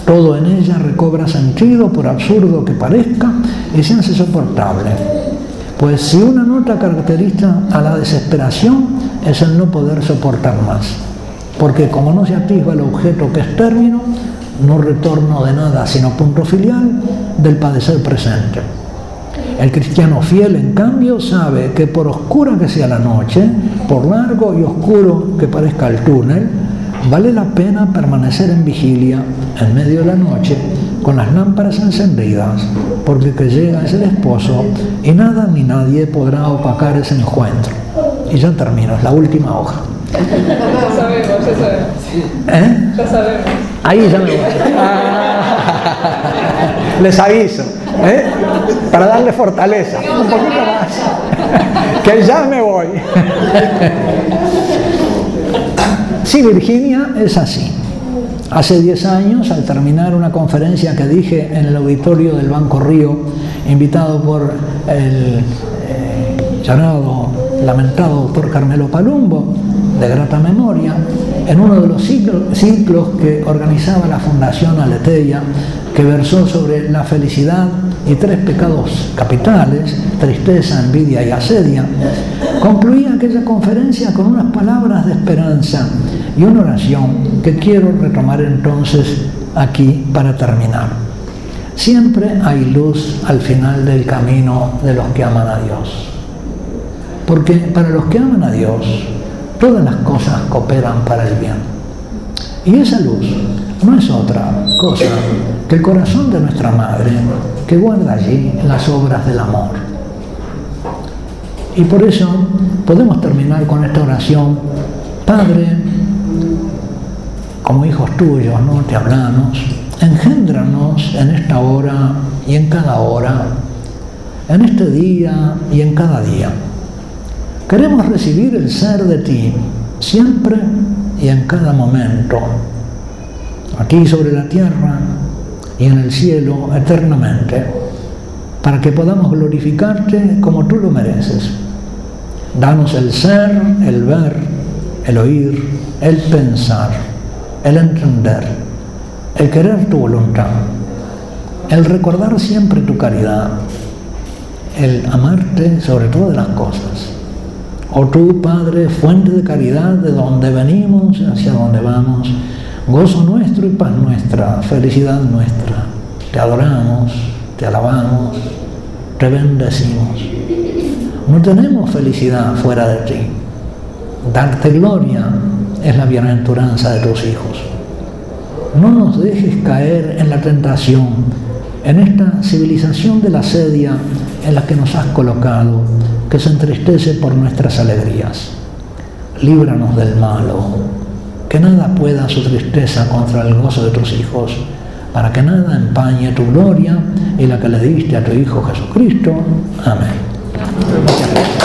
Todo en ella recobra sentido, por absurdo que parezca, y se hace soportable. Pues si una nota caracteriza a la desesperación, es el no poder soportar más. Porque como no se atisba el objeto que es término, no retorno de nada, sino punto filial del padecer presente. El cristiano fiel, en cambio, sabe que por oscura que sea la noche, por largo y oscuro que parezca el túnel, vale la pena permanecer en vigilia en medio de la noche con las lámparas encendidas, porque que llega es el esposo y nada ni nadie podrá opacar ese encuentro. Y ya termino, es la última hoja.
Ya sabemos.
¿Eh?
Ya sabemos.
Ahí ya me voy. Les aviso, para darle fortaleza. Un poquito más. Que ya me voy. Sí, Virginia es así. Hace 10 años, al terminar una conferencia que dije en el auditorio del Banco Río, invitado por el llamado, lamentado doctor Carmelo Palumbo, de grata memoria, en uno de los ciclos que organizaba la Fundación Aletheia, que versó sobre la felicidad y 3 pecados capitales, tristeza, envidia y asedia, concluía aquella conferencia con unas palabras de esperanza y una oración que quiero retomar entonces aquí para terminar. Siempre hay luz al final del camino de los que aman a Dios. Porque para los que aman a Dios, todas las cosas cooperan para el bien. Y esa luz no es otra cosa que el corazón de nuestra Madre, que guarda allí las obras del amor. Y por eso podemos terminar con esta oración. Padre, como hijos tuyos, ¿no? Te hablamos, engéndranos en esta hora y en cada hora, en este día y en cada día. Queremos recibir el ser de ti, siempre y en cada momento, aquí sobre la tierra y en el cielo eternamente, para que podamos glorificarte como tú lo mereces. Danos el ser, el ver, el oír, el pensar, el entender, el querer tu voluntad, el recordar siempre tu caridad, el amarte sobre todas las cosas. Oh tú, Padre, fuente de caridad, de donde venimos hacia donde vamos, gozo nuestro y paz nuestra, felicidad nuestra. Te adoramos, te alabamos, te bendecimos. No tenemos felicidad fuera de ti. Darte gloria es la bienaventuranza de tus hijos. No nos dejes caer en la tentación, en esta civilización de la asedia en la que nos has colocado, que se entristece por nuestras alegrías. Líbranos del malo, que nada pueda su tristeza contra el gozo de tus hijos, para que nada empañe tu gloria y la que le diste a tu Hijo Jesucristo. Amén. Muchas gracias.